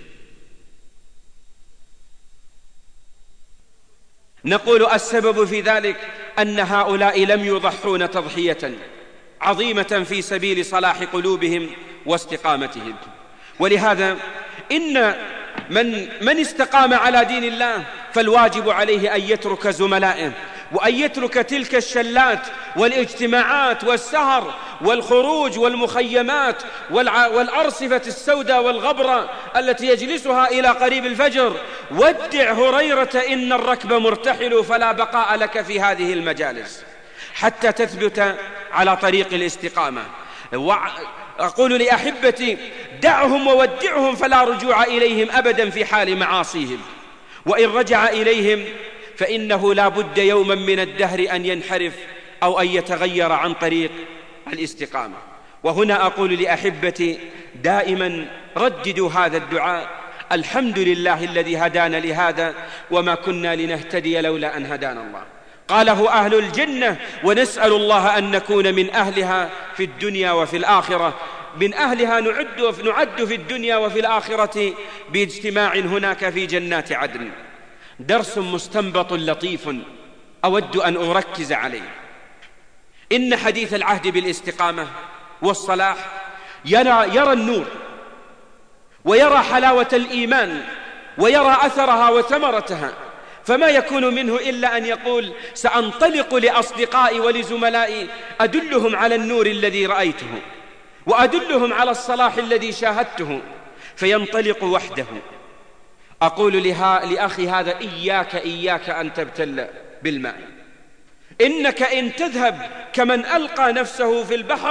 نقول السبب في ذلك أن هؤلاء لم يضحون تضحية عظيمة في سبيل صلاح قلوبهم واستقامتهم. ولهذا إن من استقام على دين الله فالواجب عليه أن يترك زملائه وأن يترك تلك الشلات والاجتماعات والسهر والخروج والمخيمات والأرصفة السوداء والغبرة التي يجلسها إلى قريب الفجر. ودع هريرة إن الركب مرتحل فلا بقاء لك في هذه المجالس حتى تثبت على طريق الاستقامة. أقول لأحبتي دعهم وودعهم فلا رجوع إليهم أبدا في حال معاصيهم، وإن رجع إليهم فإنه لا بد يوما من الدهر أن ينحرف أو أن يتغير عن طريق الاستقامة. وهنا أقول لأحبتي دائما رددوا هذا الدعاء: الحمد لله الذي هدانا لهذا وما كنا لنهتدي لولا أن هدانا الله. قاله أهل الجنة ونسأل الله أن نكون من أهلها في الدنيا وفي الآخرة. من أهلها نعد في الدنيا وفي الآخرة باجتماع هناك في جنات عدن. درس مستنبط لطيف أود أن أركز عليه. إن حديث العهد بالاستقامة والصلاح يرى النور ويرى حلاوة الإيمان ويرى أثرها وثمرتها، فما يكون منه إلا أن يقول سأنطلق لأصدقائي ولزملائي أدلهم على النور الذي رأيته وأدلهم على الصلاح الذي شاهدته، فينطلق وحده. أقول لأخي هذا إياك أن تبتل بالماء، إنك إن تذهب كمن ألقى نفسه في البحر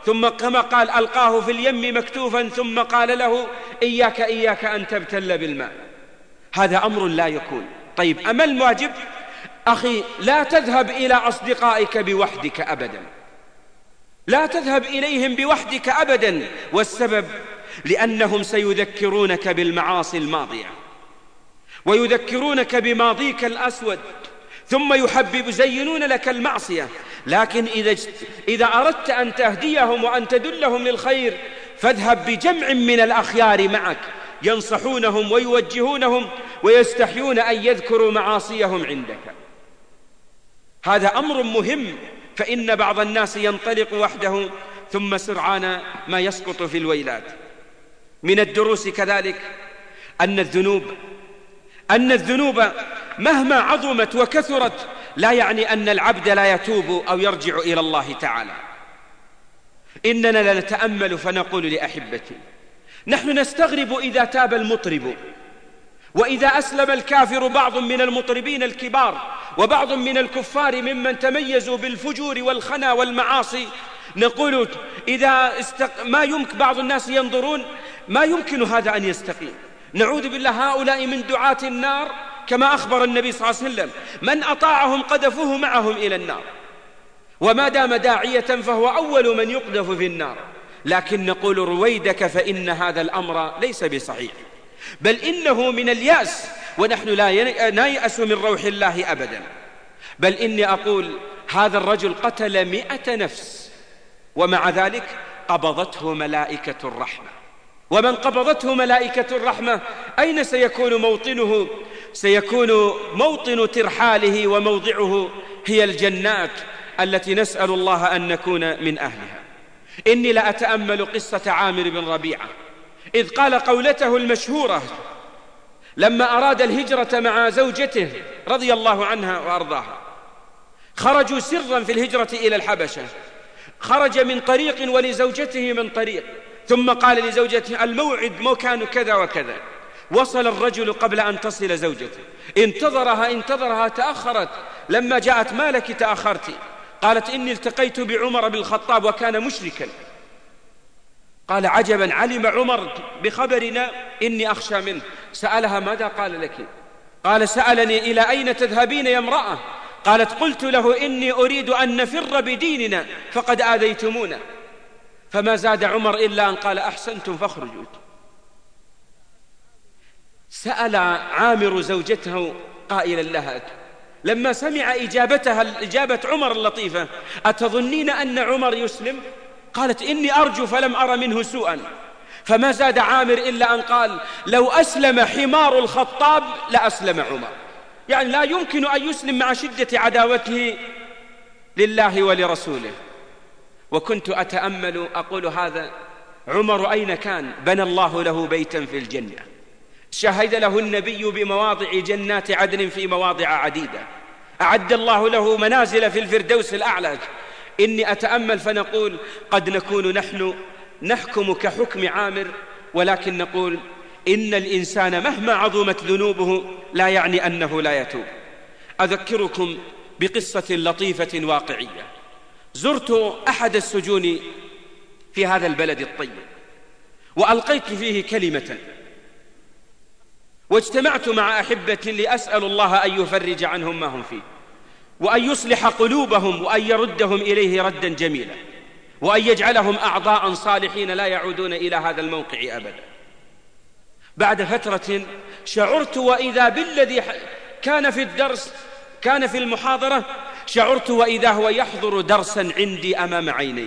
ثم كما قال ألقاه في اليم مكتوفا ثم قال له إياك أن تبتل بالماء. هذا أمر لا يكون. طيب، أما الواجب أخي، لا تذهب إلى أصدقائك بوحدك أبدا، لا تذهب إليهم بوحدك أبدا. والسبب لأنهم سيذكرونك بالمعاصي الماضية ويذكرونك بماضيك الأسود، ثم يزينون لك المعصية. لكن إذا أردت أن تهديهم وأن تدلهم للخير فاذهب بجمع من الأخيار معك ينصحونهم ويوجهونهم ويستحيون أن يذكروا معاصيهم عندك. هذا أمر مهم، فإن بعض الناس ينطلق وحده ثم سرعان ما يسقط في الويلات. من الدروس كذلك أن الذنوب مهما عظمت وكثرت لا يعني أن العبد لا يتوب أو يرجع إلى الله تعالى. إننا لنتأمل فنقول لأحبتي، نحن نستغرب إذا تاب المطرب، وإذا أسلم الكافر. بعض من المطربين الكبار وبعض من الكفار ممن تميزوا بالفجور والخنا والمعاصي، نقول ما يمكن، بعض الناس ينظرون ما يمكن هذا أن يستقيم. نعوذ بالله، هؤلاء من دعاة النار كما أخبر النبي صلى الله عليه وسلم: من أطاعهم قذفوه معهم إلى النار، وما دام داعية فهو أول من يقذف في النار. لكن نقول رويدك، فإن هذا الأمر ليس بصحيح، بل إنه من اليأس، ونحن لا نيأس من روح الله أبدا. بل إني أقول هذا الرجل قتل 100 نفس، ومع ذلك قبضته ملائكة الرحمة. ومن قبضته ملائكة الرحمة أين سيكون موطنه؟ سيكون موطن ترحاله وموضعه هي الجنات التي نسأل الله أن نكون من أهلها. إني لأتأمل قصة عامر بن ربيعة إذ قال قولته المشهورة لما أراد الهجرة مع زوجته رضي الله عنها وأرضاها. خرجوا سرا في الهجرة إلى الحبشة، خرج من طريق ولزوجته من طريق، ثم قال لزوجته: الموعد مكان كذا وكذا. وصل الرجل قبل أن تصل زوجته، انتظرها تأخرت. لما جاءت: ما لك تأخرت؟ قالت: إني التقيت بعمر بن الخطاب وكان مشركا. قال: عجبا، علم عمر بخبرنا؟ إني أخشى منه. سألها: ماذا قال لك؟ قال: سألني: إلى أين تذهبين يا امرأة؟ قالت: قلت له: إني أريد أن نفر بديننا فقد آذيتمونا. فما زاد عمر إلا أن قال: أحسنتم فاخرجوا. سأل عامر زوجته قائلا لها لما سمع إجابة عمر اللطيفة: أتظنين أن عمر يسلم؟ قالت: إني أرجو فلم أر منه سوءا. فما زاد عامر إلا أن قال: لو أسلم حمار الخطاب لأسلم عمر. يعني لا يمكن أن يسلم مع شدة عداوته لله ولرسوله. وكنت أتأمل أقول هذا عمر أين كان؟ بنى الله له بيتا في الجنة، شهد له النبي بمواضع جنات عدن في مواضع عديدة، أعد الله له منازل في الفردوس الأعلى. إني أتأمل فنقول قد نكون نحن نحكم كحكم عامر، ولكن نقول إن الإنسان مهما عظمت ذنوبه لا يعني أنه لا يتوب. أذكركم بقصة لطيفة واقعية. زرت أحد السجون في هذا البلد الطيب وألقيت فيه كلمة، واجتمعت مع أحبة لأسأل الله أن يفرج عنهم ما هم فيه، وأن يصلح قلوبهم، وأن يردهم إليه ردا جميلا، وأن يجعلهم أعضاء صالحين لا يعودون إلى هذا الموقع أبدا. بعد فترة شعرت وإذا بالذي كان في المحاضرة، شعرت وإذا هو يحضر درسا عندي أمام عيني،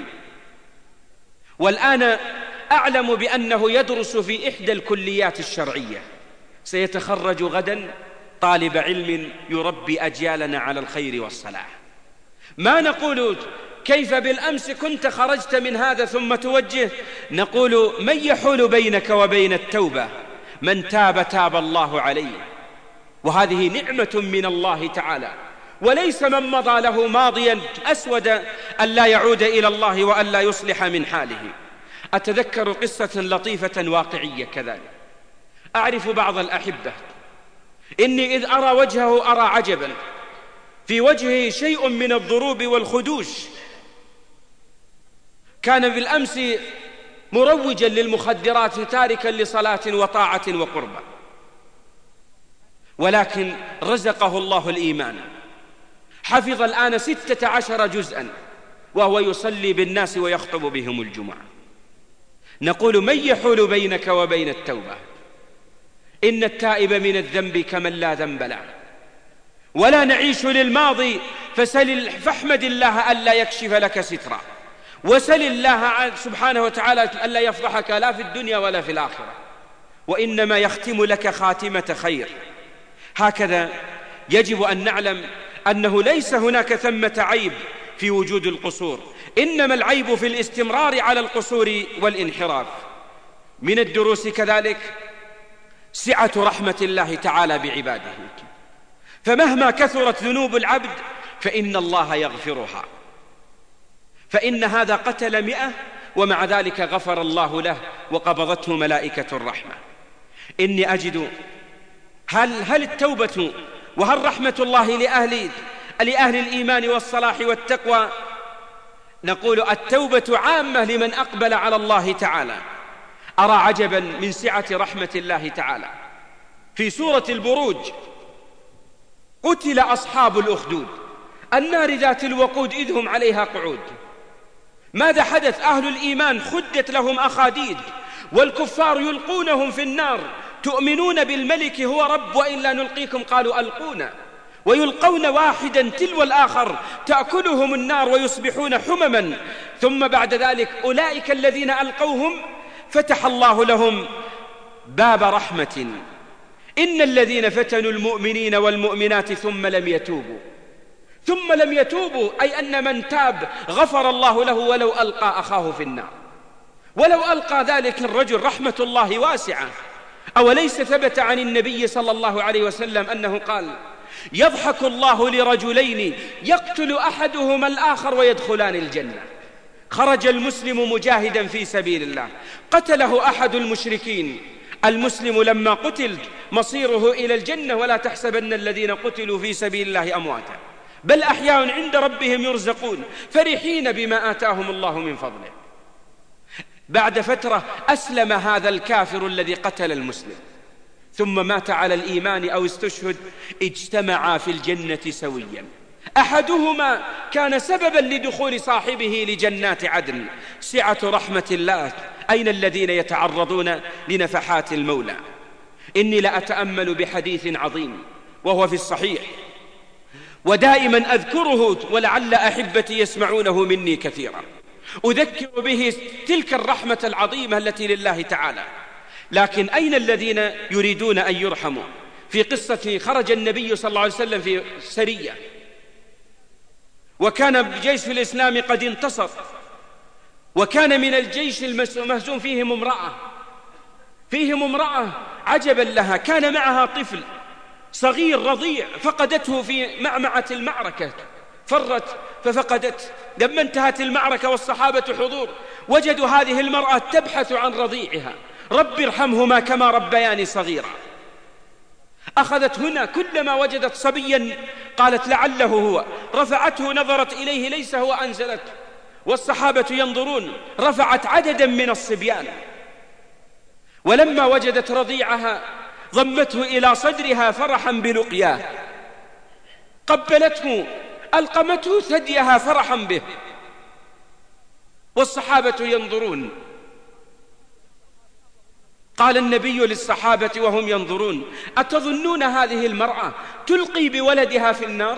والآن أعلم بأنه يدرس في إحدى الكليات الشرعية، سيتخرج غدا طالب علم يربي أجيالنا على الخير والصلاح. ما نقول كيف بالأمس كنت خرجت من هذا ثم توجه، نقول من يحول بينك وبين التوبة؟ من تاب تاب الله عليه، وهذه نعمة من الله تعالى، وليس من مضى له ماضيا أسود أن لا يعود إلى الله وأن لا يصلح من حاله. أتذكر قصة لطيفة واقعية كذلك. أعرف بعض الأحبة إني إذ أرى وجهه أرى عجبا، في وجهه شيء من الضروب والخدوش، كان بالأمس مروجا للمخدرات تاركا لصلاة وطاعة وقربة، ولكن رزقه الله الإيمان، حفظ الآن 16 جزءا وهو يصلي بالناس ويخطب بهم الجمعة. نقول: من يحول بينك وبين التوبة؟ إن التائب من الذنب كمن لا ذنب له. ولا نعيش للماضي فاحمد الله ألا يكشف لك سترا، وسل الله سبحانه وتعالى ألا يفضحك لا في الدنيا ولا في الآخرة، وإنما يختم لك خاتمة خير. هكذا يجب أن نعلم أنه ليس هناك ثمة عيب في وجود القصور، إنما العيب في الاستمرار على القصور والانحراف. من الدروس كذلك سعة رحمة الله تعالى بعباده، فمهما كثرت ذنوب العبد فإن الله يغفرها. فإن هذا قتل 100 ومع ذلك غفر الله له وقبضته ملائكة الرحمة. إني أجد هل التوبة وهل رحمة الله لأهل الإيمان والصلاح والتقوى؟ نقول: التوبة عامة لمن أقبل على الله تعالى. أرى عجبا من سعة رحمة الله تعالى. في سورة البروج: قتل أصحاب الأخدود النار ذات الوقود إذ هم عليها قعود. ماذا حدث؟ أهل الإيمان خدت لهم أخاديد، والكفار يلقونهم في النار. تؤمنون بالملك هو رب وإلا نلقيكم؟ قالوا ألقونا. ويلقون واحدا تلو الآخر تأكلهم النار ويصبحون حمما. ثم بعد ذلك أولئك الذين ألقوهم فتح الله لهم باب رحمة. إن الذين فتنوا المؤمنين والمؤمنات ثم لم يتوبوا أي أن من تاب غفر الله له ولو ألقى أخاه في النار، ولو ألقى ذلك الرجل. رحمة الله واسعة. أوليس ثبت عن النبي صلى الله عليه وسلم أنه قال: يضحك الله لرجلين يقتل أحدهما الآخر ويدخلان الجنة. خرج المسلم مجاهدا في سبيل الله، قتله أحد المشركين. المسلم لما قتل مصيره إلى الجنة، ولا تحسبن الذين قتلوا في سبيل الله أمواتا بل أحياء عند ربهم يرزقون فرحين بما آتاهم الله من فضله. بعد فترة أسلم هذا الكافر الذي قتل المسلم، ثم مات على الإيمان أو استشهد، اجتمعا في الجنة سويا. أحدهما كان سببا لدخول صاحبه لجنات عدن. سعة رحمة الله. أين الذين يتعرضون لنفحات المولى؟ إني لأتأمل بحديث عظيم وهو في الصحيح، ودائما أذكره ولعل أحبتي يسمعونه مني كثيرا. أذكر به تلك الرحمة العظيمة التي لله تعالى. لكن أين الذين يريدون أن يرحموا؟ في قصة خرج النبي صلى الله عليه وسلم في سرية، وكان الجيش في الإسلام قد انتصر، وكان من الجيش المهزوم فيهم امرأة عجبا لها، كان معها طفل صغير رضيع، فقدته في معمعة المعركة، فرت ففقدت. لما انتهت المعركة والصحابة حضور، وجدوا هذه المرأة تبحث عن رضيعها. رب ارحمهما كما ربياني صغيرا. أخذت هنا كلما وجدت صبيا قالت لعله هو، رفعته نظرت إليه ليس هو، أنزلته والصحابة ينظرون، رفعت عددا من الصبيان. ولما وجدت رضيعها ضمته إلى صدرها فرحا بلقياه، قبلته ألقمته ثديها فرحا به، والصحابة ينظرون. قال النبي للصحابة وهم ينظرون: أتظنون هذه المرأة تلقي بولدها في النار؟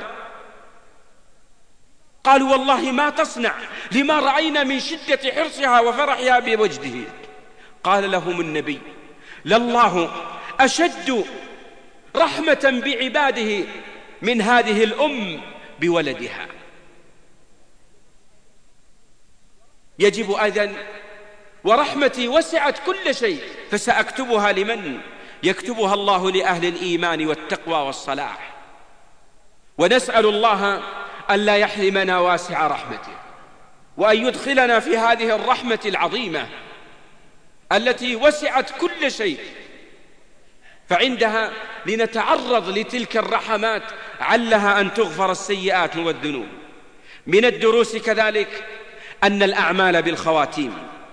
قالوا: والله ما تصنع، لما رأينا من شدة حرصها وفرحها بوجده. قال لهم النبي: لله أشد رحمة بعباده من هذه الأم بولدها. يجب أيضا، ورحمتي وسعت كل شيء فسأكتبها لمن؟ يكتبها الله لأهل الإيمان والتقوى والصلاح. ونسأل الله ألا يحرمنا واسع رحمته، وأن يدخلنا في هذه الرحمة العظيمة التي وسعت كل شيء، فعندها لنتعرض لتلك الرحمات علها أن تغفر السيئات والذنوب. من الدروس كذلك أن الأعمال بالخواتيم.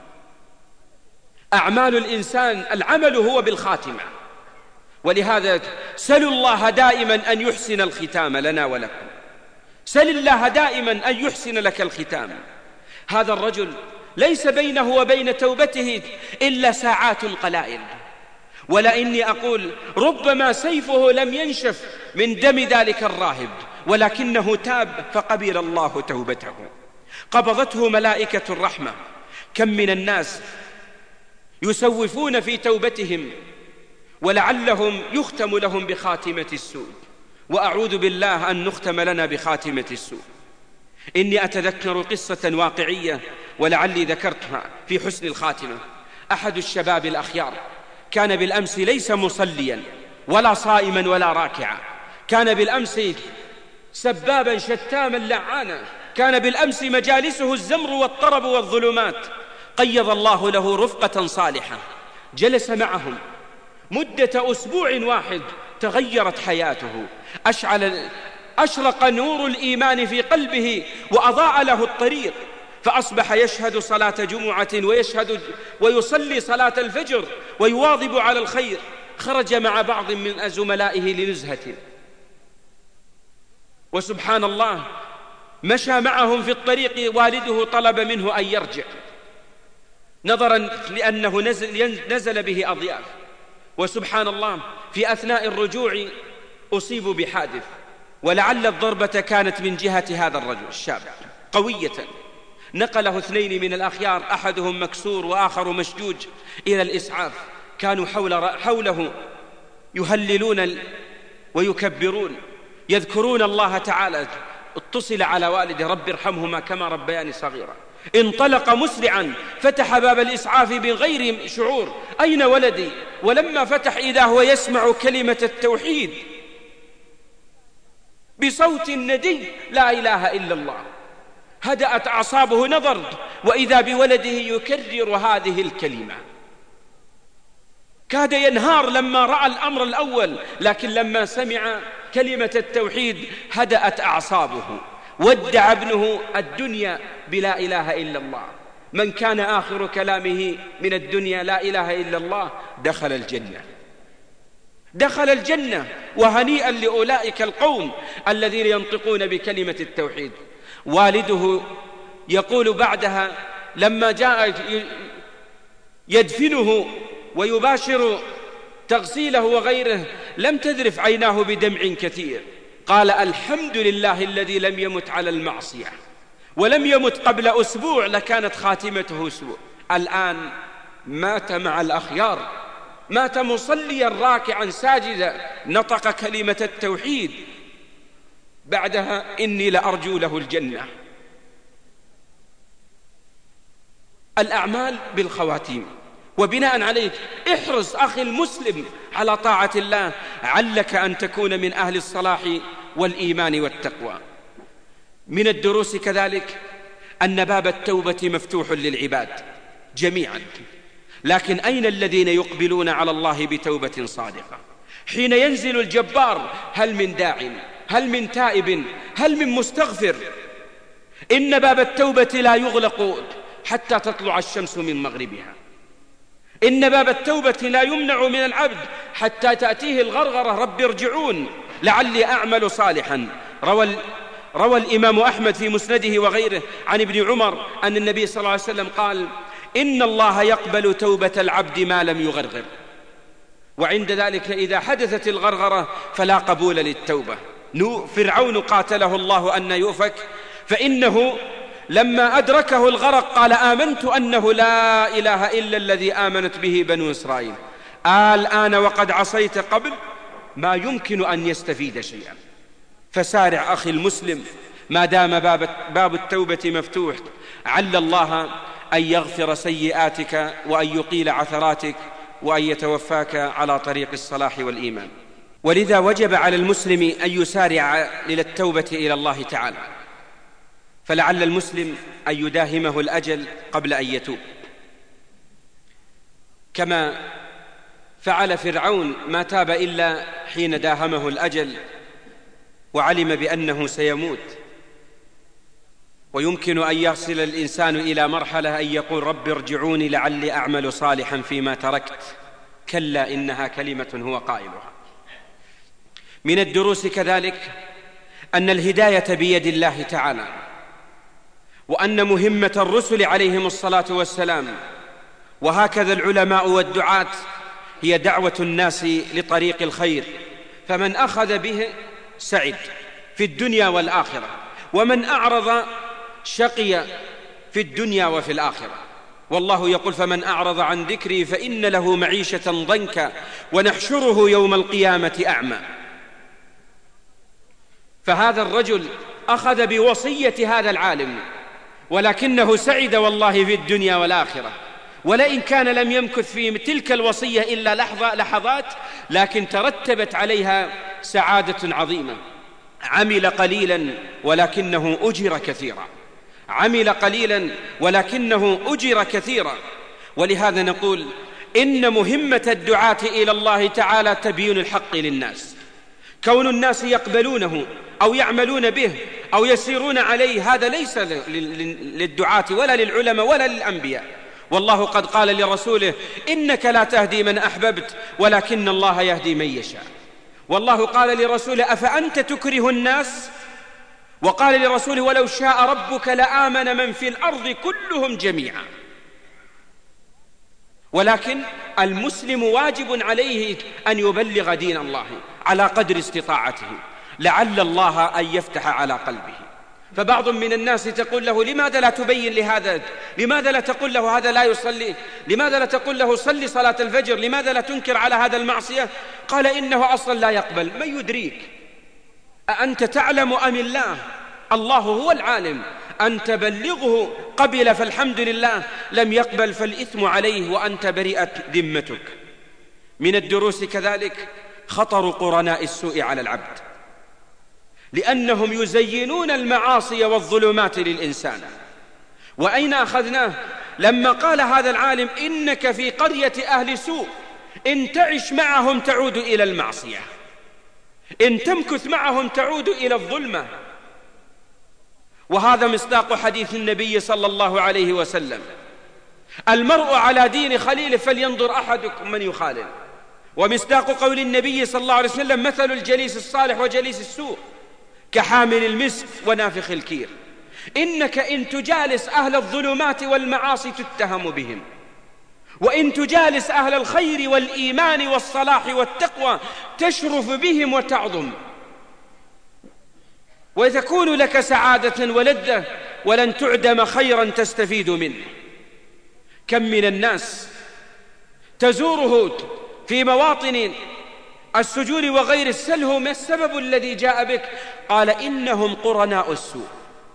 أعمال الإنسان العمل هو بالخاتمة، ولهذا سلوا الله دائما أن يحسن الختام لنا ولكم. سل الله دائما أن يحسن لك الختام. هذا الرجل ليس بينه وبين توبته إلا ساعات قلائل، ولإني أقول ربما سيفه لم ينشف من دم ذلك الراهب، ولكنه تاب فقبل الله توبته، قبضته ملائكة الرحمة. كم من الناس يسوفون في توبتهم ولعلهم يختم لهم بخاتمة السوء، وأعوذ بالله أن نختم لنا بخاتمة السوء. إني أتذكر قصة واقعية ولعلي ذكرتها في حسن الخاتمة. أحد الشباب الأخيار كان بالأمس ليس مصليا ولا صائما ولا راكعا، كان بالأمس سبابا شتاما لعانا، كان بالأمس مجالسه الزمر والطرب والظلمات. قيض الله له رفقة صالحة، جلس معهم مدة أسبوع واحد، تغيرت حياته، أشرق نور الإيمان في قلبه وأضاء له الطريق، فأصبح يشهد صلاة جمعة ويصلي صلاة الفجر ويواظب على الخير. خرج مع بعض من زملائه لنزهة، وسبحان الله مشى معهم في الطريق، والده طلب منه أن يرجع نظرا لأنه نزل به أضياف، وسبحان الله في أثناء الرجوع أصيبوا بحادث، ولعل الضربة كانت من جهة هذا الرجل الشاب قوية. نقله 2 من الأخيار، أحدهم مكسور وآخر مشجوج، إلى الإسعاف. كانوا حوله يهللون ويكبرون، يذكرون الله تعالى. اتصل على والده: رب ارحمهما كما ربياني صغيرا. انطلق مسرعا، فتح باب الإسعاف بغير شعور: أين ولدي؟ ولما فتح إذا هو يسمع كلمة التوحيد بصوت ندي: لا إله إلا الله. هدأت أعصابه، نظر وإذا بولده يكرر هذه الكلمة. كاد ينهار لما رأى الأمر الأول، لكن لما سمع كلمة التوحيد هدأت أعصابه. ودع ابنه الدنيا بلا إله إلا الله. من كان آخر كلامه من الدنيا لا إله إلا الله دخل الجنة، دخل الجنة. وهنيئا لأولئك القوم الذين ينطقون بكلمة التوحيد. والده يقول بعدها لما جاء يدفنه ويباشر تغسيله وغيره: لم تذرف عيناه بدمع كثير. قال: الحمد لله الذي لم يمت على المعصية، ولم يمت قبل أسبوع لكانت خاتمته سوء. الآن مات مع الأخيار، مات مصليا راكعا ساجدا، نطق كلمة التوحيد. بعدها: إني لأرجو له الجنة. الأعمال بالخواتيم. وبناء عليه احرص أخي المسلم على طاعة الله، علك أن تكون من أهل الصلاح والإيمان والتقوى. من الدروس كذلك أن باب التوبة مفتوح للعباد جميعا، لكن أين الذين يقبلون على الله بتوبة صادقة؟ حين ينزل الجبار: هل من داع؟ هل من تائب؟ هل من مستغفر؟ إن باب التوبة لا يغلق حتى تطلع الشمس من مغربها. إن باب التوبة لا يمنع من العبد حتى تأتيه الغرغرة: رب ارجعون لعلي أعمل صالحا. روى الإمام أحمد في مسنده وغيره عن ابن عمر أن النبي صلى الله عليه وسلم قال: إن الله يقبل توبة العبد ما لم يغرغر، وعند ذلك إذا حدثت الغرغرة فلا قبول للتوبة. فرعون قاتله الله أن يؤفك، فإنه لما أدركه الغرق قال: آمنت أنه لا إله إلا الذي آمنت به بنو إسرائيل. الآن وقد عصيت قبل، ما يمكن أن يستفيد شيئا. فسارع أخي المسلم ما دام باب التوبة مفتوح، عل الله أن يغفر سيئاتك وأن يقيل عثراتك وأن يتوفاك على طريق الصلاح والإيمان. ولذا وجب على المسلم أن يسارع للتوبة إلى الله تعالى، فلعل المسلم أن يداهمه الأجل قبل أن يتوب، كما فعل فرعون ما تاب إلا حين داهمه الأجل وعلم بأنه سيموت. ويمكن أن يصل الإنسان إلى مرحلة أن يقول رب ارجعوني لعلي أعمل صالحا فيما تركت. كلا إنها كلمة هو قائلها. من الدروس كذلك أن الهداية بيد الله تعالى، وأن مهمة الرسل عليهم الصلاة والسلام وهكذا العلماء والدعاة هي دعوة الناس لطريق الخير، فمن أخذ به سعد في الدنيا والآخرة، ومن أعرض شقي في الدنيا وفي الآخرة. والله يقول فمن أعرض عن ذكري فإن له معيشة ضنكا ونحشره يوم القيامة أعمى. فهذا الرجل أخذ بوصية هذا العالم، ولكنه سعد والله في الدنيا والآخرة، ولئن كان لم يمكث في تلك الوصية إلا لحظات، لكن ترتبت عليها سعادة عظيمة. عمل قليلا ولكنه أجر كثيرا، عمل قليلا ولكنه أجر كثيرا. ولهذا نقول إن مهمة الدعاة إلى الله تعالى تبيين الحق للناس. كون الناس يقبلونه أو يعملون به أو يسيرون عليه هذا ليس للدعاة ولا للعلماء ولا للأنبياء. والله قد قال لرسوله إنك لا تهدي من أحببت ولكن الله يهدي من يشاء. والله قال لرسوله أفأنت تكره الناس، وقال لرسوله ولو شاء ربك لآمن من في الأرض كلهم جميعا. ولكن المسلم واجب عليه أن يبلغ دين الله على قدر استطاعته، لعل الله أن يفتح على قلبه. فبعض من الناس تقول له لماذا لا تبين لهذا، لماذا لا تقول له هذا لا يصلي، لماذا لا تقول له صلي صلاة الفجر، لماذا لا تنكر على هذا المعصية؟ قال إنه أصلا لا يقبل. من يدريك أأنت تعلم أم الله؟ الله هو العالم. أن تبلغه قبل فالحمد لله، لم يقبل فالإثم عليه وأنت برئت ذمتك. من الدروس كذلك خطر قرناء السوء على العبد، لأنهم يزينون المعاصي والظلمات للإنسان. وأين أخذناه؟ لما قال هذا العالم إنك في قرية أهل سوء، إن تعش معهم تعود إلى المعصية، إن تمكث معهم تعود إلى الظلمة. وهذا مصداق حديث النبي صلى الله عليه وسلم: المرء على دين خليله فلينظر أحدكم من يخالل. ومصداق قول النبي صلى الله عليه وسلم: مثل الجليس الصالح وجليس السوء كحامل المسك ونافخ الكير. إنك إن تجالس أهل الظلمات والمعاصي تتهم بهم، وإن تجالس أهل الخير والإيمان والصلاح والتقوى تشرف بهم وتعظم، وتكون لك سعادة ولذة ولن تعدم خيرا تستفيد منه. كم من الناس تزوره في مواطن السجون وغير السلو، ما السبب الذي جاء بك؟ قال إنهم قرناء السوء.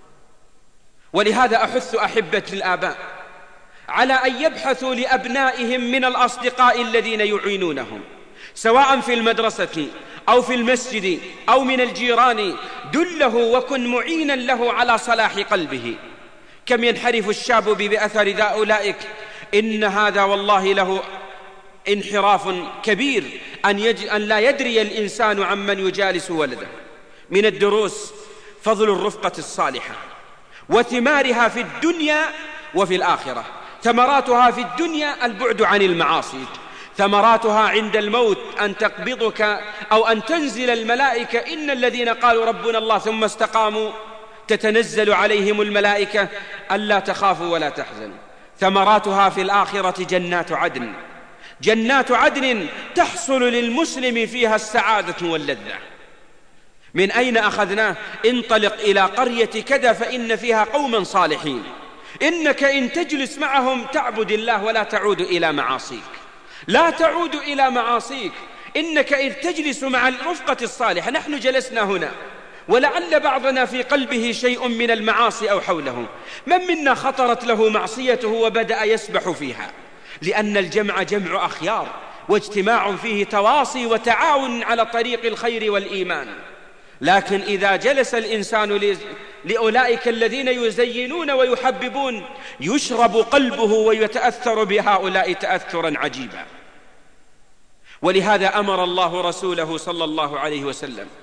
ولهذا أحث أحبتي الآباء على أن يبحثوا لأبنائهم من الأصدقاء الذين يعينونهم، سواء في المدرسة أو في المسجد أو من الجيران. دله وكن معينا له على صلاح قلبه. كم ينحرف الشاب بأثر أولئك. إن هذا والله له انحراف كبير أن لا يدري الإنسان عمن يجالس ولده. من الدروس فضل الرفقة الصالحة وثمارها في الدنيا وفي الآخرة. ثمراتها في الدنيا البعد عن المعاصي، ثمراتها عند الموت أن تقبضك أو أن تنزل الملائكة: إن الذين قالوا ربنا الله ثم استقاموا تتنزل عليهم الملائكة ألا تخافوا ولا تحزنوا. ثمراتها في الآخرة جنات عدن، جنات عدن تحصل للمسلم فيها السعادة واللذة. من أين أخذناه؟ انطلق إلى قرية كذا فإن فيها قوما صالحين. إنك إن تجلس معهم تعبد الله ولا تعود إلى معاصيك، لا تعود إلى معاصيك. إنك إذ تجلس مع الرفقة الصالحة. نحن جلسنا هنا ولعل بعضنا في قلبه شيء من المعاصي أو حوله. من منا خطرت له معصيته وبدأ يسبح فيها؟ لأن الجمع جمع أخيار، واجتماع فيه تواصي وتعاون على طريق الخير والإيمان. لكن إذا جلس الإنسان لأولئك الذين يزينون ويحببون يشرب قلبه ويتأثر بهؤلاء تأثرا عجيبا. ولهذا أمر الله رسوله صلى الله عليه وسلم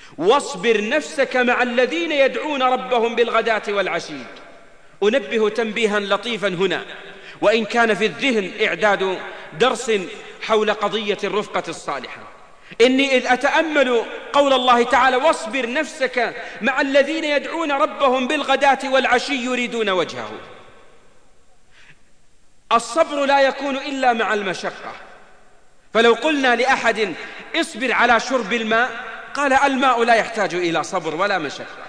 واصبر نفسك مع الذين يدعون ربهم بالغداة والعشي. أنبه تنبيها لطيفا هنا، وإن كان في الذهن إعداد درس حول قضية الرفقة الصالحة، إني إذ أتأمل قول الله تعالى واصبر نفسك مع الذين يدعون ربهم بالغداة والعشي يريدون وجهه، الصبر لا يكون إلا مع المشقة. فلو قلنا لأحد اصبر على شرب الماء، قال الماء لا يحتاج إلى صبر ولا مشقة.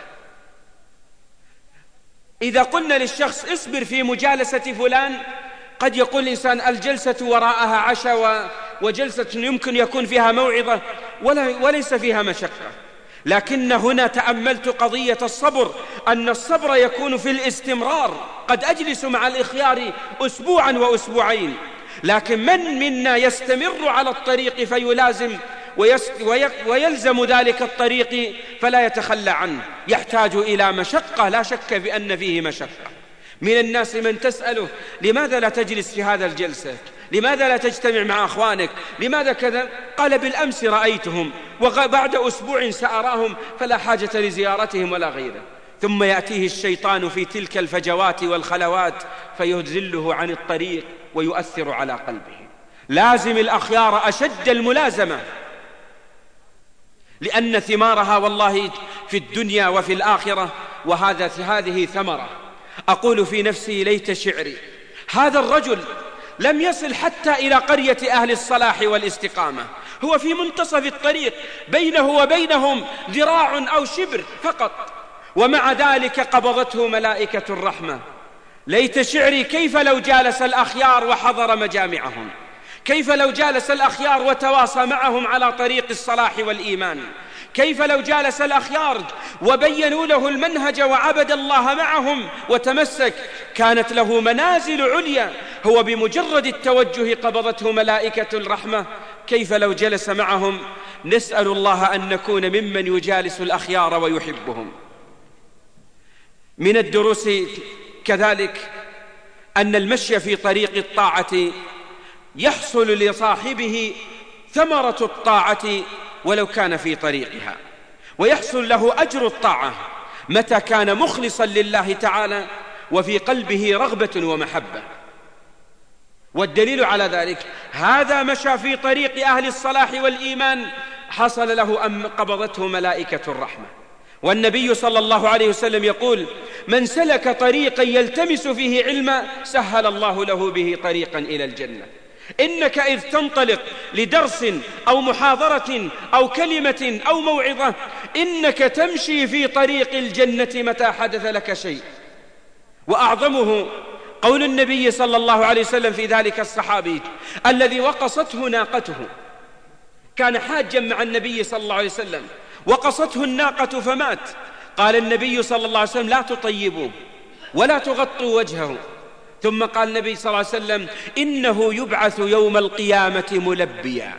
إذا قلنا للشخص اصبر في مجالسة فلان، قد يقول الإنسان الجلسة وراءها عشاء وجلسة يمكن يكون فيها موعظة وليس فيها مشقة. لكن هنا تأملت قضية الصبر، أن الصبر يكون في الاستمرار. قد أجلس مع الإخيار أسبوعا وأسبوعين، لكن من منا يستمر على الطريق فيلازم ويلزم ذلك الطريق فلا يتخلى عنه؟ يحتاج إلى مشقة، لا شك بأن فيه مشقة. من الناس من تسأله لماذا لا تجلس في هذا الجلسة؟ لماذا لا تجتمع مع أخوانك؟ لماذا كذا؟ قال بالأمس رأيتهم وبعد أسبوع سأراهم، فلا حاجة لزيارتهم ولا غيره. ثم يأتيه الشيطان في تلك الفجوات والخلوات فيذله عن الطريق ويؤثر على قلبه. لازم الأخيار أشد الملازمة، لأن ثمارها والله في الدنيا وفي الآخرة، هذه ثمرة. أقول في نفسي ليت شعري هذا الرجل لم يصل حتى إلى قرية أهل الصلاح والاستقامة، هو في منتصف الطريق، بينه وبينهم ذراع أو شبر فقط، ومع ذلك قبضته ملائكة الرحمة. ليت شعري كيف لو جالس الأخيار وحضر مجامعهم، كيف لو جالس الأخيار وتواصى معهم على طريق الصلاح والإيمان، كيف لو جالس الأخيار وبينوا له المنهج وعبد الله معهم وتمسك، كانت له منازل عليا. هو بمجرد التوجه قبضته ملائكة الرحمة. كيف لو جلس معهم؟ نسأل الله أن نكون ممن يجالس الأخيار ويحبهم. من الدروس كذلك أن المشي في طريق الطاعة يحصل لصاحبه ثمرة الطاعة ولو كان في طريقها، ويحصل له أجر الطاعة متى كان مخلصا لله تعالى وفي قلبه رغبة ومحبة. والدليل على ذلك هذا مشى في طريق أهل الصلاح والإيمان، حصل له أن قبضته ملائكة الرحمة. والنبي صلى الله عليه وسلم يقول من سلك طريقا يلتمس فيه علما سهل الله له به طريقا إلى الجنة. إنك إذ تنطلق لدرس أو محاضرة أو كلمة أو موعظة، إنك تمشي في طريق الجنة متى حدث لك شيء. وأعظمه قول النبي صلى الله عليه وسلم في ذلك الصحابي الذي وقصته ناقته، كان حاجا مع النبي صلى الله عليه وسلم، وقصته الناقة فمات. قال النبي صلى الله عليه وسلم لا تطيبوه ولا تغطوا وجهه. ثم قال النبي صلى الله عليه وسلم إنه يبعث يوم القيامة ملبيا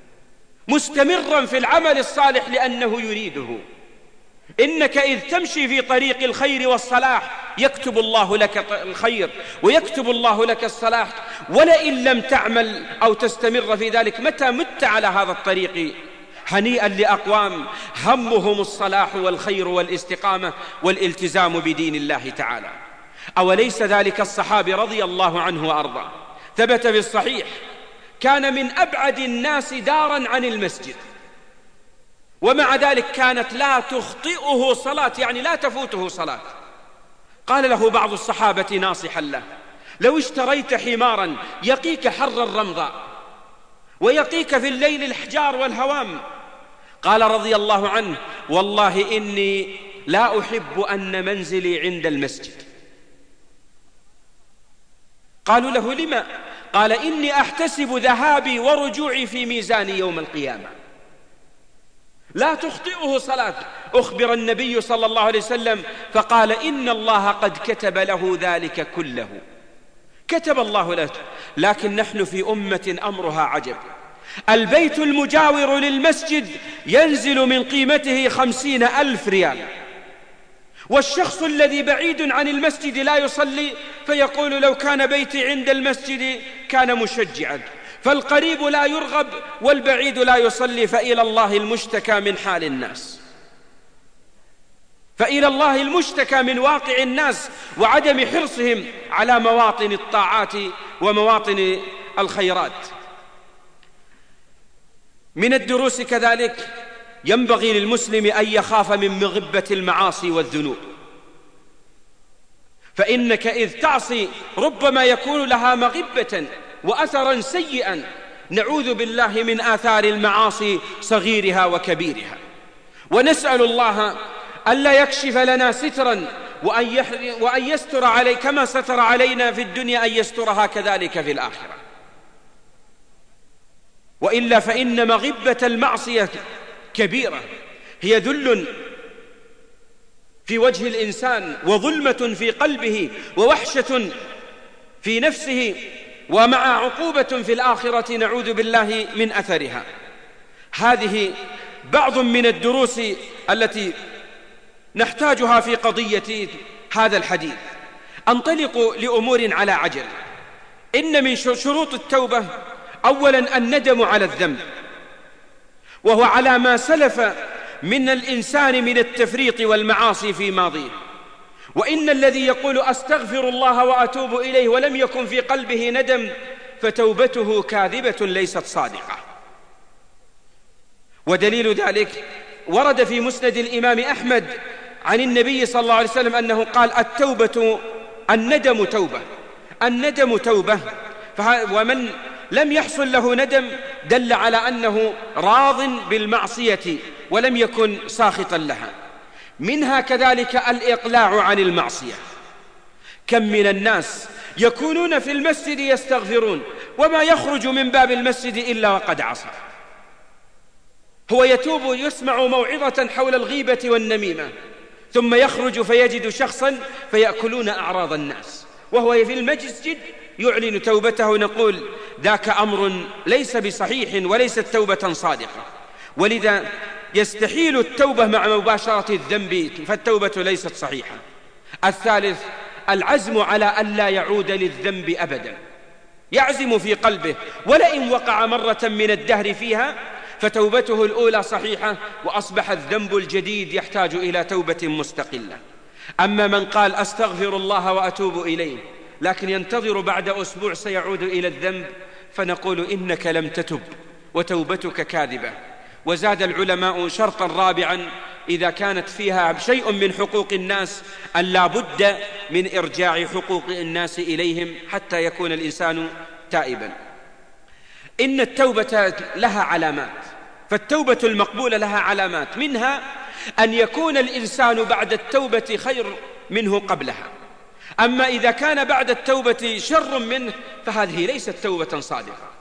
مستمرا في العمل الصالح لأنه يريده. إنك إذ تمشي في طريق الخير والصلاح يكتب الله لك الخير ويكتب الله لك الصلاح، ولئن لم تعمل أو تستمر في ذلك متى مت على هذا الطريق. هنيئا لأقوام همهم الصلاح والخير والاستقامة والالتزام بدين الله تعالى. أوليس ذلك الصحابي رضي الله عنه وأرضاه ثبت في الصحيح كان من أبعد الناس دارا عن المسجد، ومع ذلك كانت لا تخطئه صلاة، يعني لا تفوته صلاة. قال له بعض الصحابة ناصحا له لو اشتريت حمارا يقيك حر الرمضاء ويقيك في الليل الحجار والهوام، قال رضي الله عنه والله إني لا أحب أن منزلي عند المسجد. قالوا له لما؟ قال إني أحتسب ذهابي ورجوعي في ميزاني يوم القيامة. لا تخطئه صلاة. أخبر النبي صلى الله عليه وسلم فقال إن الله قد كتب له ذلك كله، كتب الله له. لكن نحن في أمة أمرها عجب، البيت المجاور للمسجد ينزل من قيمته 50,000 ريال، والشخص الذي بعيد عن المسجد لا يصلي فيقول لو كان بيتي عند المسجد كان مشجعا. فالقريب لا يرغب والبعيد لا يصلي، فإلى الله المشتكى من حال الناس. فإلى الله المشتكى من واقع الناس وعدم حرصهم على مواطن الطاعات ومواطن الخيرات. من الدروس كذلك ينبغي للمسلم أن يخاف من مغبة المعاصي والذنوب، فإنك إذ تعصي ربما يكون لها مغبة وأثرا سيئا، نعوذ بالله من آثار المعاصي صغيرها وكبيرها، ونسأل الله ألا يكشف لنا سترا وأن يستر علي كما ستر علينا في الدنيا أن يسترها كذلك في الآخرة. وإلا فإن مغبة المعصية كبيرة، هي ذل في وجه الإنسان وظلمة في قلبه ووحشة في نفسه، ومع عقوبة في الآخرة نعوذ بالله من أثرها. هذه بعض من الدروس التي نحتاجها في قضية هذا الحديث. أنطلق لأمور على عجل. إن من شروط التوبة أولا الندم على الذنب، وهو على ما سلف من الإنسان من التفريط والمعاصي في ماضيه. وإن الذي يقول أستغفر الله وأتوب إليه ولم يكن في قلبه ندم فتوبته كاذبة ليست صادقة. ودليل ذلك ورد في مسند الإمام أحمد عن النبي صلى الله عليه وسلم أنه قال: الندم توبة. الندم توبة، ومن لم يحصل له ندم دل على أنه راض بالمعصية ولم يكن ساخطا لها. منها كذلك الإقلاع عن المعصية. كم من الناس يكونون في المسجد يستغفرون وما يخرج من باب المسجد إلا وقد عصى. هو يتوب يسمع موعظة حول الغيبة والنميمة، ثم يخرج فيجد شخصا فيأكلون أعراض الناس، وهو في المسجد يعلن توبته. نقول ذاك أمر ليس بصحيح وليست توبة صادقة، ولذا يستحيل التوبة مع مباشرة الذنب، فالتوبة ليست صحيحة. الثالث العزم على ألا يعود للذنب أبدا، يعزم في قلبه ولئن وقع مرة من الدهر فيها فتوبته الأولى صحيحة، وأصبح الذنب الجديد يحتاج إلى توبة مستقلة. أما من قال أستغفر الله وأتوب إليه لكن ينتظر بعد أسبوع سيعود إلى الذنب، فنقول إنك لم تتب وتوبتك كاذبة. وزاد العلماء شرطا رابعا إذا كانت فيها شيء من حقوق الناس أن لا بد من إرجاع حقوق الناس إليهم حتى يكون الإنسان تائبا. إن التوبة لها علامات، فالتوبة المقبولة لها علامات، منها أن يكون الإنسان بعد التوبة خير منه قبلها. أما إذا كان بعد التوبة شر منه فهذه ليست توبة صادقة.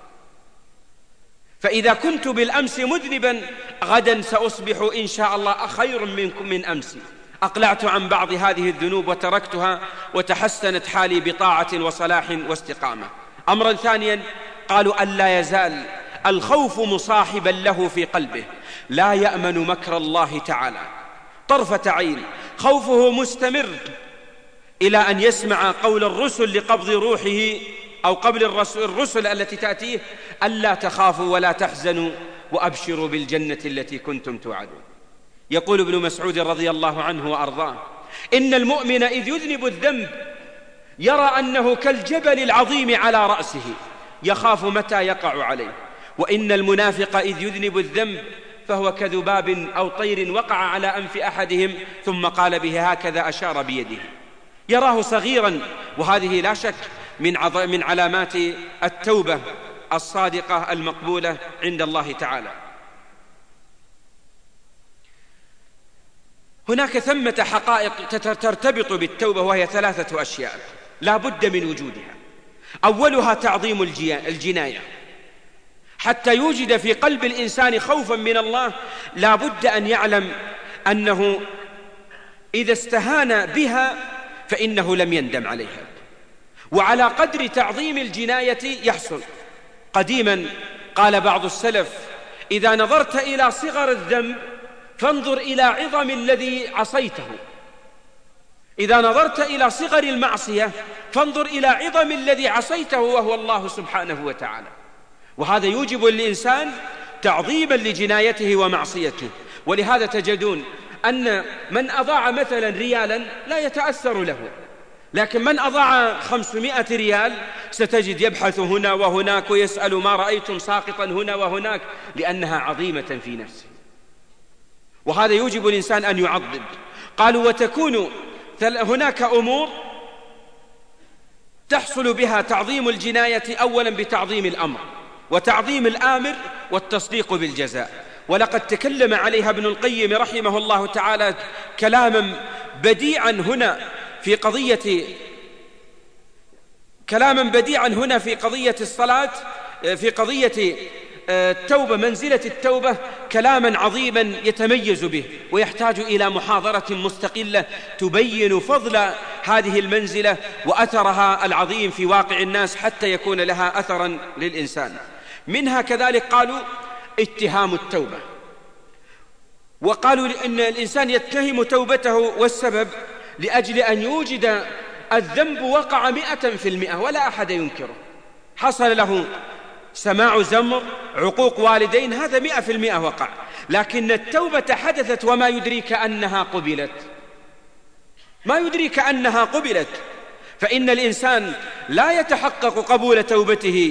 فإذا كنت بالأمس مذنبا غدا سأصبح إن شاء الله خير منكم من أمسي، أقلعت عن بعض هذه الذنوب وتركتها وتحسنت حالي بطاعة وصلاح واستقامة. أمرا ثانيا قالوا ألا يزال الخوف مصاحبا له في قلبه، لا يأمن مكر الله تعالى طرفة عين، خوفه مستمر إلى أن يسمع قول الرسل لقبض روحه أو قبل الرسل التي تأتيه: ألا تخافوا ولا تحزنوا وأبشروا بالجنة التي كنتم توعدون. يقول ابن مسعود رضي الله عنه وأرضاه: إن المؤمن إذ يذنب الذنب يرى أنه كالجبل العظيم على رأسه يخاف متى يقع عليه، وإن المنافق إذ يذنب الذنب فهو كذباب أو طير وقع على أنف أحدهم ثم قال به هكذا أشار بيده، يراه صغيرا. وهذه لا شك من علامات التوبة الصادقة المقبولة عند الله تعالى. هناك ثمة حقائق ترتبط بالتوبة، وهي 3 أشياء لا بد من وجودها. أولها تعظيم الجناية. حتى يوجد في قلب الإنسان خوفا من الله لا بد أن يعلم أنه إذا استهان بها فإنه لم يندم عليها، وعلى قدر تعظيم الجناية يحصل. قديما قال بعض السلف: إذا نظرت إلى صغر الذنب فانظر إلى عظم الذي عصيته، إذا نظرت إلى صغر المعصية فانظر إلى عظم الذي عصيته وهو الله سبحانه وتعالى. وهذا يوجب للإنسان تعظيما لجنايته ومعصيته. ولهذا تجدون أن من أضاع مثلا ريالا لا يتأثر له، لكن من أضاع 500 ريال ستجد يبحث هنا وهناك ويسأل ما رأيتم ساقطا هنا وهناك، لأنها عظيمة في نفسه، وهذا يوجب الإنسان أن يعضد. قالوا وتكون هناك أمور تحصل بها تعظيم الجناية أولا بتعظيم الأمر وتعظيم الآمر والتصديق بالجزاء، ولقد تكلم عليها ابن القيم رحمه الله تعالى كلاما بديعا هنا في قضية الصلاة، في قضية التوبة، منزلة التوبة، كلاما عظيما يتميز به ويحتاج إلى محاضرة مستقلة تبين فضل هذه المنزلة وأثرها العظيم في واقع الناس حتى يكون لها أثرا للإنسان. منها كذلك قالوا اتهام التوبة، وقالوا إن الإنسان يتهم توبته، والسبب لأجل أن يوجد الذنب وقع 100% ولا أحد ينكره، حصل له سماع زمر، عقوق والدين، هذا 100% وقع، لكن التوبة حدثت وما يدريك أنها قبلت، ما يدريك أنها قبلت، فإن الإنسان لا يتحقق قبول توبته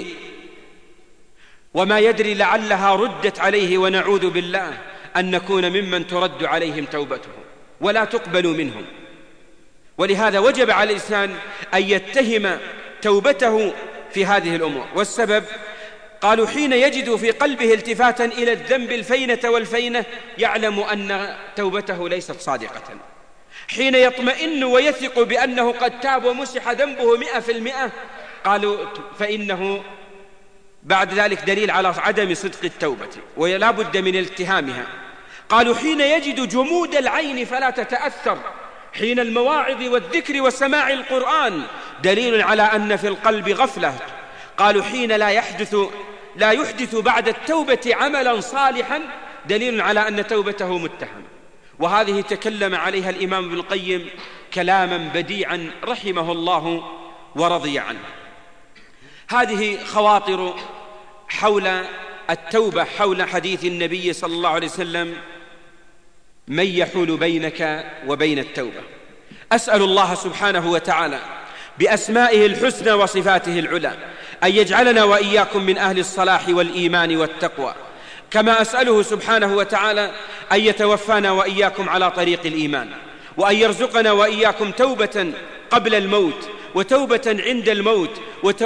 وما يدري لعلها ردت عليه، ونعوذ بالله أن نكون ممن ترد عليهم توبتهم ولا تقبل منهم. ولهذا وجب على الإنسان أن يتهم توبته في هذه الأمور. والسبب قالوا حين يجد في قلبه التفاتا إلى الذنب الفينة والفينة يعلم أن توبته ليست صادقة، حين يطمئن ويثق بأنه قد تاب ومسح ذنبه 100%، قالوا فإنه بعد ذلك دليل على عدم صدق التوبة ولا بد من التهامها. قالوا حين يجد جمود العين فلا تتأثر حين المواعظ والذكر وسماع القرآن دليل على أن في القلب غفلة. قالوا حين لا يحدث بعد التوبة عملا صالحا دليل على أن توبته متهمة. وهذه تكلم عليها الإمام ابن القيم كلاما بديعا رحمه الله ورضي عنه. هذه خواطر حول التوبة، حول حديث النبي صلى الله عليه وسلم من يحول بينك وبين التوبة. أسأل الله سبحانه وتعالى بأسمائه الحسنى وصفاته العلى أن يجعلنا وإياكم من أهل الصلاح والإيمان والتقوى، كما أسأله سبحانه وتعالى أن يتوفانا وإياكم على طريق الإيمان، وأن يرزقنا وإياكم توبة قبل الموت وتوبة عند الموت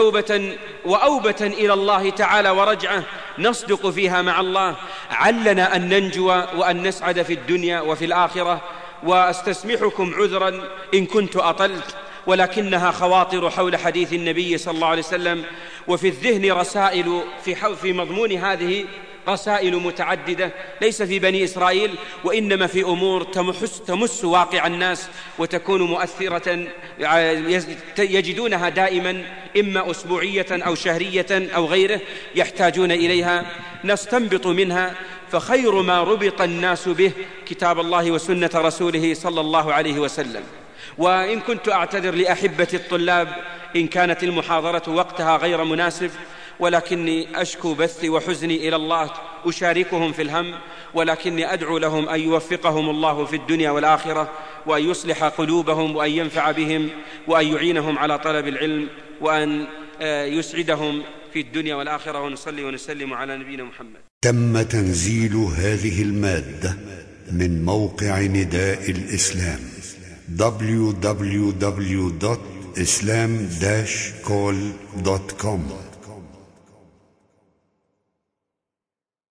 وأوبة إلى الله تعالى ورجعه نصدق فيها مع الله، علنا أن ننجو وأن نسعد في الدنيا وفي الآخرة. وأستسمحكم عذرا إن كنت أطلت، ولكنها خواطر حول حديث النبي صلى الله عليه وسلم، وفي الذهن رسائل في مضمون هذه رسائل متعددة ليس في بني إسرائيل، وإنما في أمور تمس واقع الناس وتكون مؤثرة يجدونها دائما إما أسبوعية أو شهرية أو غيره يحتاجون إليها، نستنبط منها فخير ما ربط الناس به كتاب الله وسنة رسوله صلى الله عليه وسلم. وإن كنت أعتذر لأحبة الطلاب إن كانت المحاضرة وقتها غير مناسب، ولكني أشكو بثي وحزني إلى الله، أشاركهم في الهم، ولكني أدعو لهم أن يوفقهم الله في الدنيا والآخرة، وأن يصلح قلوبهم، وأن ينفع بهم، وأن يعينهم على طلب العلم، وأن يسعدهم في الدنيا والآخرة. ونصلي ونسلم على نبينا محمد. تم تنزيل هذه المادة من موقع نداء الإسلام www.islam-call.com